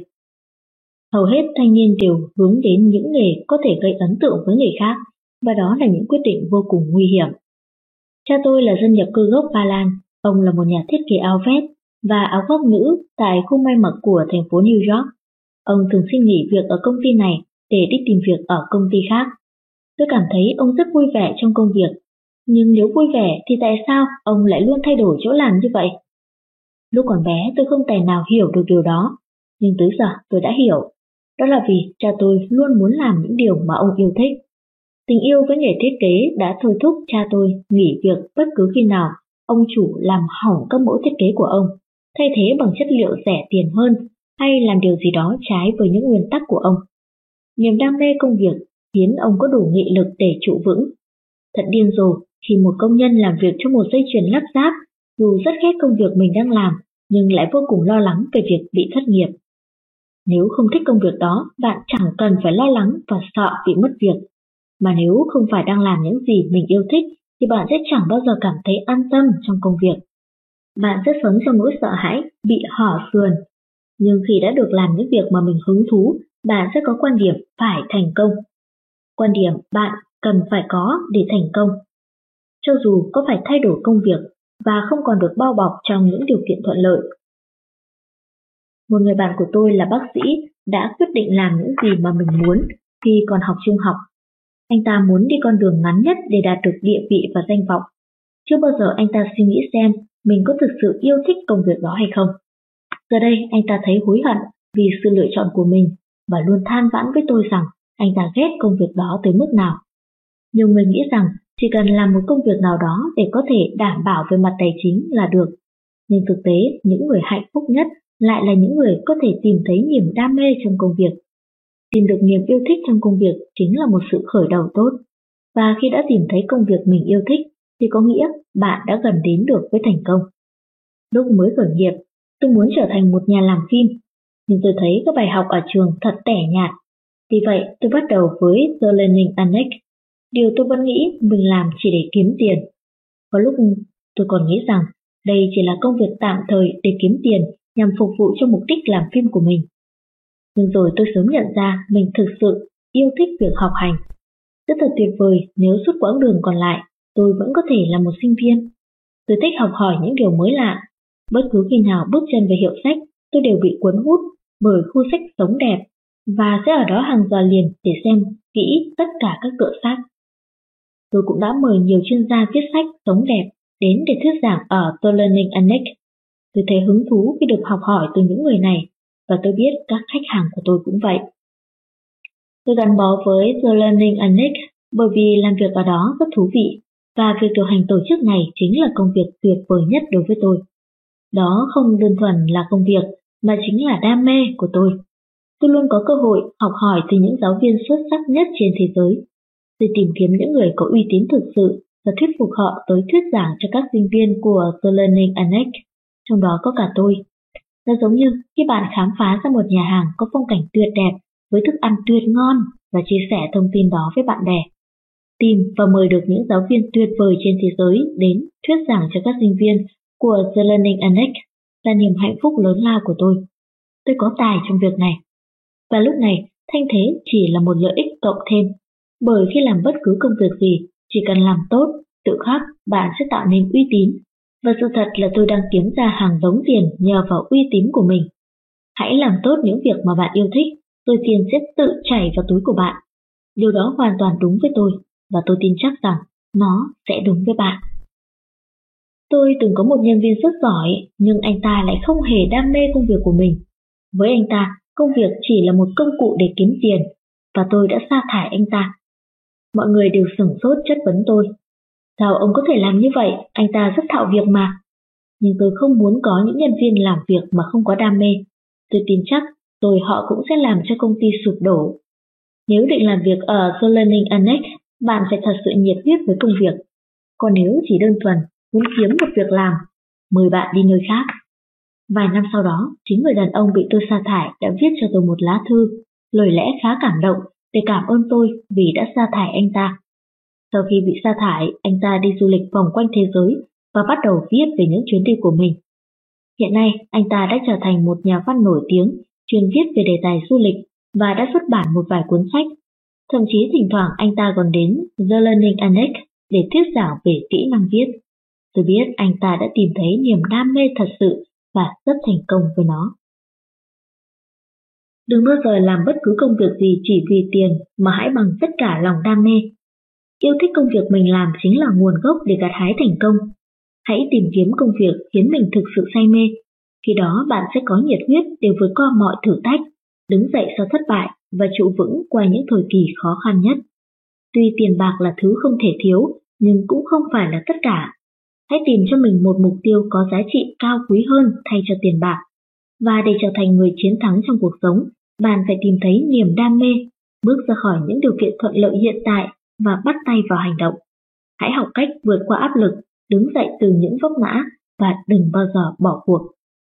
Hầu hết thanh niên đều hướng đến những nghề có thể gây ấn tượng với người khác, và đó là những quyết định vô cùng nguy hiểm. Cha tôi là dân nhập cư gốc Ba Lan, ông là một nhà thiết kế áo vest và áo khoác nữ tại khu may mặc của thành phố New York. Ông thường xin nghỉ việc ở công ty này để đi tìm việc ở công ty khác. Tôi cảm thấy ông rất vui vẻ trong công việc, nhưng nếu vui vẻ thì tại sao ông lại luôn thay đổi chỗ làm như vậy? Lúc còn bé tôi không tài nào hiểu được điều đó, nhưng tới giờ tôi đã hiểu. Đó là vì cha tôi luôn muốn làm những điều mà ông yêu thích. Tình yêu với nghề thiết kế đã thôi thúc cha tôi nghỉ việc bất cứ khi nào ông chủ làm hỏng các mẫu thiết kế của ông, thay thế bằng chất liệu rẻ tiền hơn hay làm điều gì đó trái với những nguyên tắc của ông. Niềm đam mê công việc khiến ông có đủ nghị lực để trụ vững. Thật điên rồ khi một công nhân làm việc trong một dây chuyền lắp ráp, dù rất ghét công việc mình đang làm, nhưng lại vô cùng lo lắng về việc bị thất nghiệp. Nếu không thích công việc đó, bạn chẳng cần phải lo lắng và sợ bị mất việc. Mà nếu không phải đang làm những gì mình yêu thích, thì bạn sẽ chẳng bao giờ cảm thấy an tâm trong công việc. Bạn sẽ sống trong nỗi sợ hãi bị hở sườn. Nhưng khi đã được làm những việc mà mình hứng thú, bạn sẽ có quan điểm phải thành công. Quan điểm bạn cần phải có để thành công. Cho dù có phải thay đổi công việc và không còn được bao bọc trong những điều kiện thuận lợi. Một người bạn của tôi là bác sĩ đã quyết định làm những gì mà mình muốn khi còn học trung học. Anh ta muốn đi con đường ngắn nhất để đạt được địa vị và danh vọng. Chưa bao giờ anh ta suy nghĩ xem mình có thực sự yêu thích công việc đó hay không. Giờ đây anh ta thấy hối hận vì sự lựa chọn của mình và luôn than vãn với tôi rằng anh ta ghét công việc đó tới mức nào. Nhiều người nghĩ rằng chỉ cần làm một công việc nào đó để có thể đảm bảo về mặt tài chính là được. Nhưng thực tế, những người hạnh phúc nhất lại là những người có thể tìm thấy niềm đam mê trong công việc. Tìm được niềm yêu thích trong công việc chính là một sự khởi đầu tốt. Và khi đã tìm thấy công việc mình yêu thích, thì có nghĩa bạn đã gần đến được với thành công. Lúc mới khởi nghiệp, tôi muốn trở thành một nhà làm phim, nhưng tôi thấy các bài học ở trường thật tẻ nhạt. Vì vậy, tôi bắt đầu với The Learning Annex. Điều tôi vẫn nghĩ mình làm chỉ để kiếm tiền. Có lúc tôi còn nghĩ rằng đây chỉ là công việc tạm thời để kiếm tiền nhằm phục vụ cho mục đích làm phim của mình. Nhưng rồi tôi sớm nhận ra mình thực sự yêu thích việc học hành. Rất thật tuyệt vời nếu suốt quãng đường còn lại tôi vẫn có thể là một sinh viên. Tôi thích học hỏi những điều mới lạ. Bất cứ khi nào bước chân về hiệu sách, tôi đều bị cuốn hút bởi khu sách sống đẹp và sẽ ở đó hàng giờ liền để xem kỹ tất cả các tựa sách. Tôi cũng đã mời nhiều chuyên gia viết sách sống đẹp đến để thuyết giảng ở The Learning Annex. Tôi thấy hứng thú khi được học hỏi từ những người này, và tôi biết các khách hàng của tôi cũng vậy. Tôi gắn bó với The Learning Annex bởi vì làm việc ở đó rất thú vị, và việc điều hành tổ chức này chính là công việc tuyệt vời nhất đối với tôi. Đó không đơn thuần là công việc, mà chính là đam mê của tôi. Tôi luôn có cơ hội học hỏi từ những giáo viên xuất sắc nhất trên thế giới. Tôi tìm kiếm những người có uy tín thực sự và thuyết phục họ tới thuyết giảng cho các sinh viên của The Learning Annex, trong đó có cả tôi. Nó giống như khi bạn khám phá ra một nhà hàng có phong cảnh tuyệt đẹp với thức ăn tuyệt ngon và chia sẻ thông tin đó với bạn bè. Tìm và mời được những giáo viên tuyệt vời trên thế giới đến thuyết giảng cho các sinh viên của The Learning Annex là niềm hạnh phúc lớn lao của tôi. Tôi có tài trong việc này. Và lúc này, thanh thế chỉ là một lợi ích cộng thêm. Bởi khi làm bất cứ công việc gì, chỉ cần làm tốt, tự khắc bạn sẽ tạo nên uy tín. Và sự thật là tôi đang kiếm ra hàng đống tiền nhờ vào uy tín của mình. Hãy làm tốt những việc mà bạn yêu thích, rồi tiền sẽ tự chảy vào túi của bạn. Điều đó hoàn toàn đúng với tôi, và tôi tin chắc rằng nó sẽ đúng với bạn. Tôi từng có một nhân viên rất giỏi, nhưng anh ta lại không hề đam mê công việc của mình. Với anh ta, công việc chỉ là một công cụ để kiếm tiền, và tôi đã sa thải anh ta. Mọi người đều sửng sốt chất vấn tôi. Sao ông có thể làm như vậy? Anh ta rất thạo việc mà. Nhưng tôi không muốn có những nhân viên làm việc mà không có đam mê. Tôi tin chắc rồi họ cũng sẽ làm cho công ty sụp đổ. Nếu định làm việc ở The Learning Annex, bạn phải thật sự nhiệt huyết với công việc. Còn nếu chỉ đơn thuần muốn kiếm một việc làm, mời bạn đi nơi khác. Vài năm sau đó, chính người đàn ông bị tôi sa thải đã viết cho tôi một lá thư, lời lẽ khá cảm động để cảm ơn tôi vì đã sa thải anh ta. Sau khi bị sa thải, anh ta đi du lịch vòng quanh thế giới và bắt đầu viết về những chuyến đi của mình. Hiện nay, anh ta đã trở thành một nhà văn nổi tiếng, chuyên viết về đề tài du lịch và đã xuất bản một vài cuốn sách. Thậm chí thỉnh thoảng anh ta còn đến The Learning Annex để thuyết giảng về kỹ năng viết. Tôi biết anh ta đã tìm thấy niềm đam mê thật sự và rất thành công với nó. Đừng bao giờ làm bất cứ công việc gì chỉ vì tiền, mà hãy bằng tất cả lòng đam mê. Yêu thích công việc mình làm chính là nguồn gốc để gặt hái thành công. Hãy tìm kiếm công việc khiến mình thực sự say mê. Khi đó bạn sẽ có nhiệt huyết để vượt qua mọi thử thách, đứng dậy sau thất bại và trụ vững qua những thời kỳ khó khăn nhất. Tuy tiền bạc là thứ không thể thiếu, nhưng cũng không phải là tất cả. Hãy tìm cho mình một mục tiêu có giá trị cao quý hơn thay cho tiền bạc. Và để trở thành người chiến thắng trong cuộc sống, bạn phải tìm thấy niềm đam mê, bước ra khỏi những điều kiện thuận lợi hiện tại và bắt tay vào hành động. Hãy học cách vượt qua áp lực, đứng dậy từ những vấp ngã và đừng bao giờ bỏ cuộc.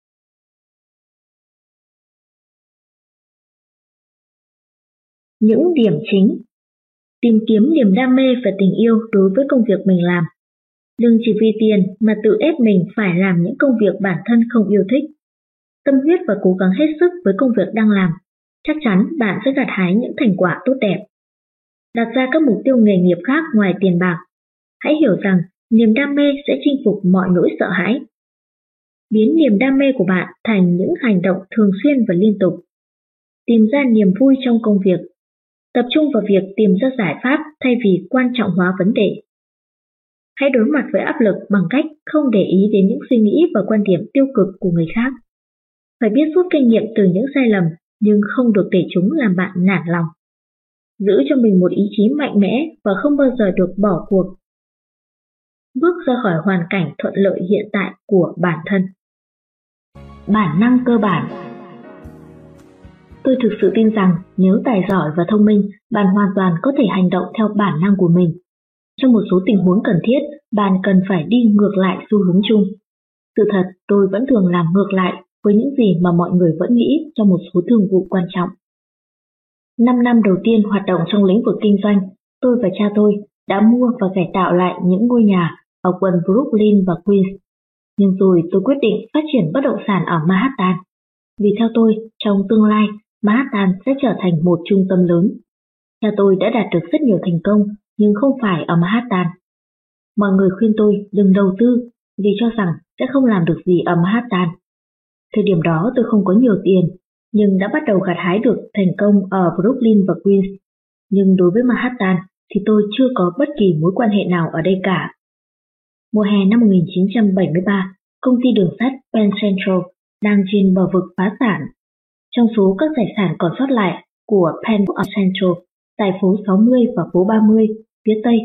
Những điểm chính. Tìm kiếm niềm đam mê và tình yêu đối với công việc mình làm. Đừng chỉ vì tiền mà tự ép mình phải làm những công việc bản thân không yêu thích. Tâm huyết và cố gắng hết sức với công việc đang làm, chắc chắn bạn sẽ gặt hái những thành quả tốt đẹp. Đặt ra các mục tiêu nghề nghiệp khác ngoài tiền bạc. Hãy hiểu rằng niềm đam mê sẽ chinh phục mọi nỗi sợ hãi. Biến niềm đam mê của bạn thành những hành động thường xuyên và liên tục. Tìm ra niềm vui trong công việc. Tập trung vào việc tìm ra giải pháp thay vì quan trọng hóa vấn đề. Hãy đối mặt với áp lực bằng cách không để ý đến những suy nghĩ và quan điểm tiêu cực của người khác. Phải biết rút kinh nghiệm từ những sai lầm, nhưng không được để chúng làm bạn nản lòng. Giữ cho mình một ý chí mạnh mẽ và không bao giờ được bỏ cuộc. Bước ra khỏi hoàn cảnh thuận lợi hiện tại của bản thân. Bản năng cơ bản. Tôi thực sự tin rằng nếu tài giỏi và thông minh, bạn hoàn toàn có thể hành động theo bản năng của mình. Trong một số tình huống cần thiết, bạn cần phải đi ngược lại xu hướng chung. Sự thật, tôi vẫn thường làm ngược lại với những gì mà mọi người vẫn nghĩ trong một số thương vụ quan trọng. 5 năm đầu tiên hoạt động trong lĩnh vực kinh doanh, tôi và cha tôi đã mua và cải tạo lại những ngôi nhà ở quận Brooklyn và Queens. Nhưng rồi tôi quyết định phát triển bất động sản ở Manhattan. Vì theo tôi, trong tương lai, Manhattan sẽ trở thành một trung tâm lớn. Cha tôi đã đạt được rất nhiều thành công, nhưng không phải ở Manhattan. Mọi người khuyên tôi đừng đầu tư vì cho rằng sẽ không làm được gì ở Manhattan. Thời điểm đó tôi không có nhiều tiền, nhưng đã bắt đầu gặt hái được thành công ở Brooklyn và Queens. Nhưng đối với Manhattan thì tôi chưa có bất kỳ mối quan hệ nào ở đây cả. Mùa hè năm 1973, công ty đường sắt Penn Central đang trên bờ vực phá sản. Trong số các tài sản còn sót lại của Penn Central tại phố 60 và phố 30 phía Tây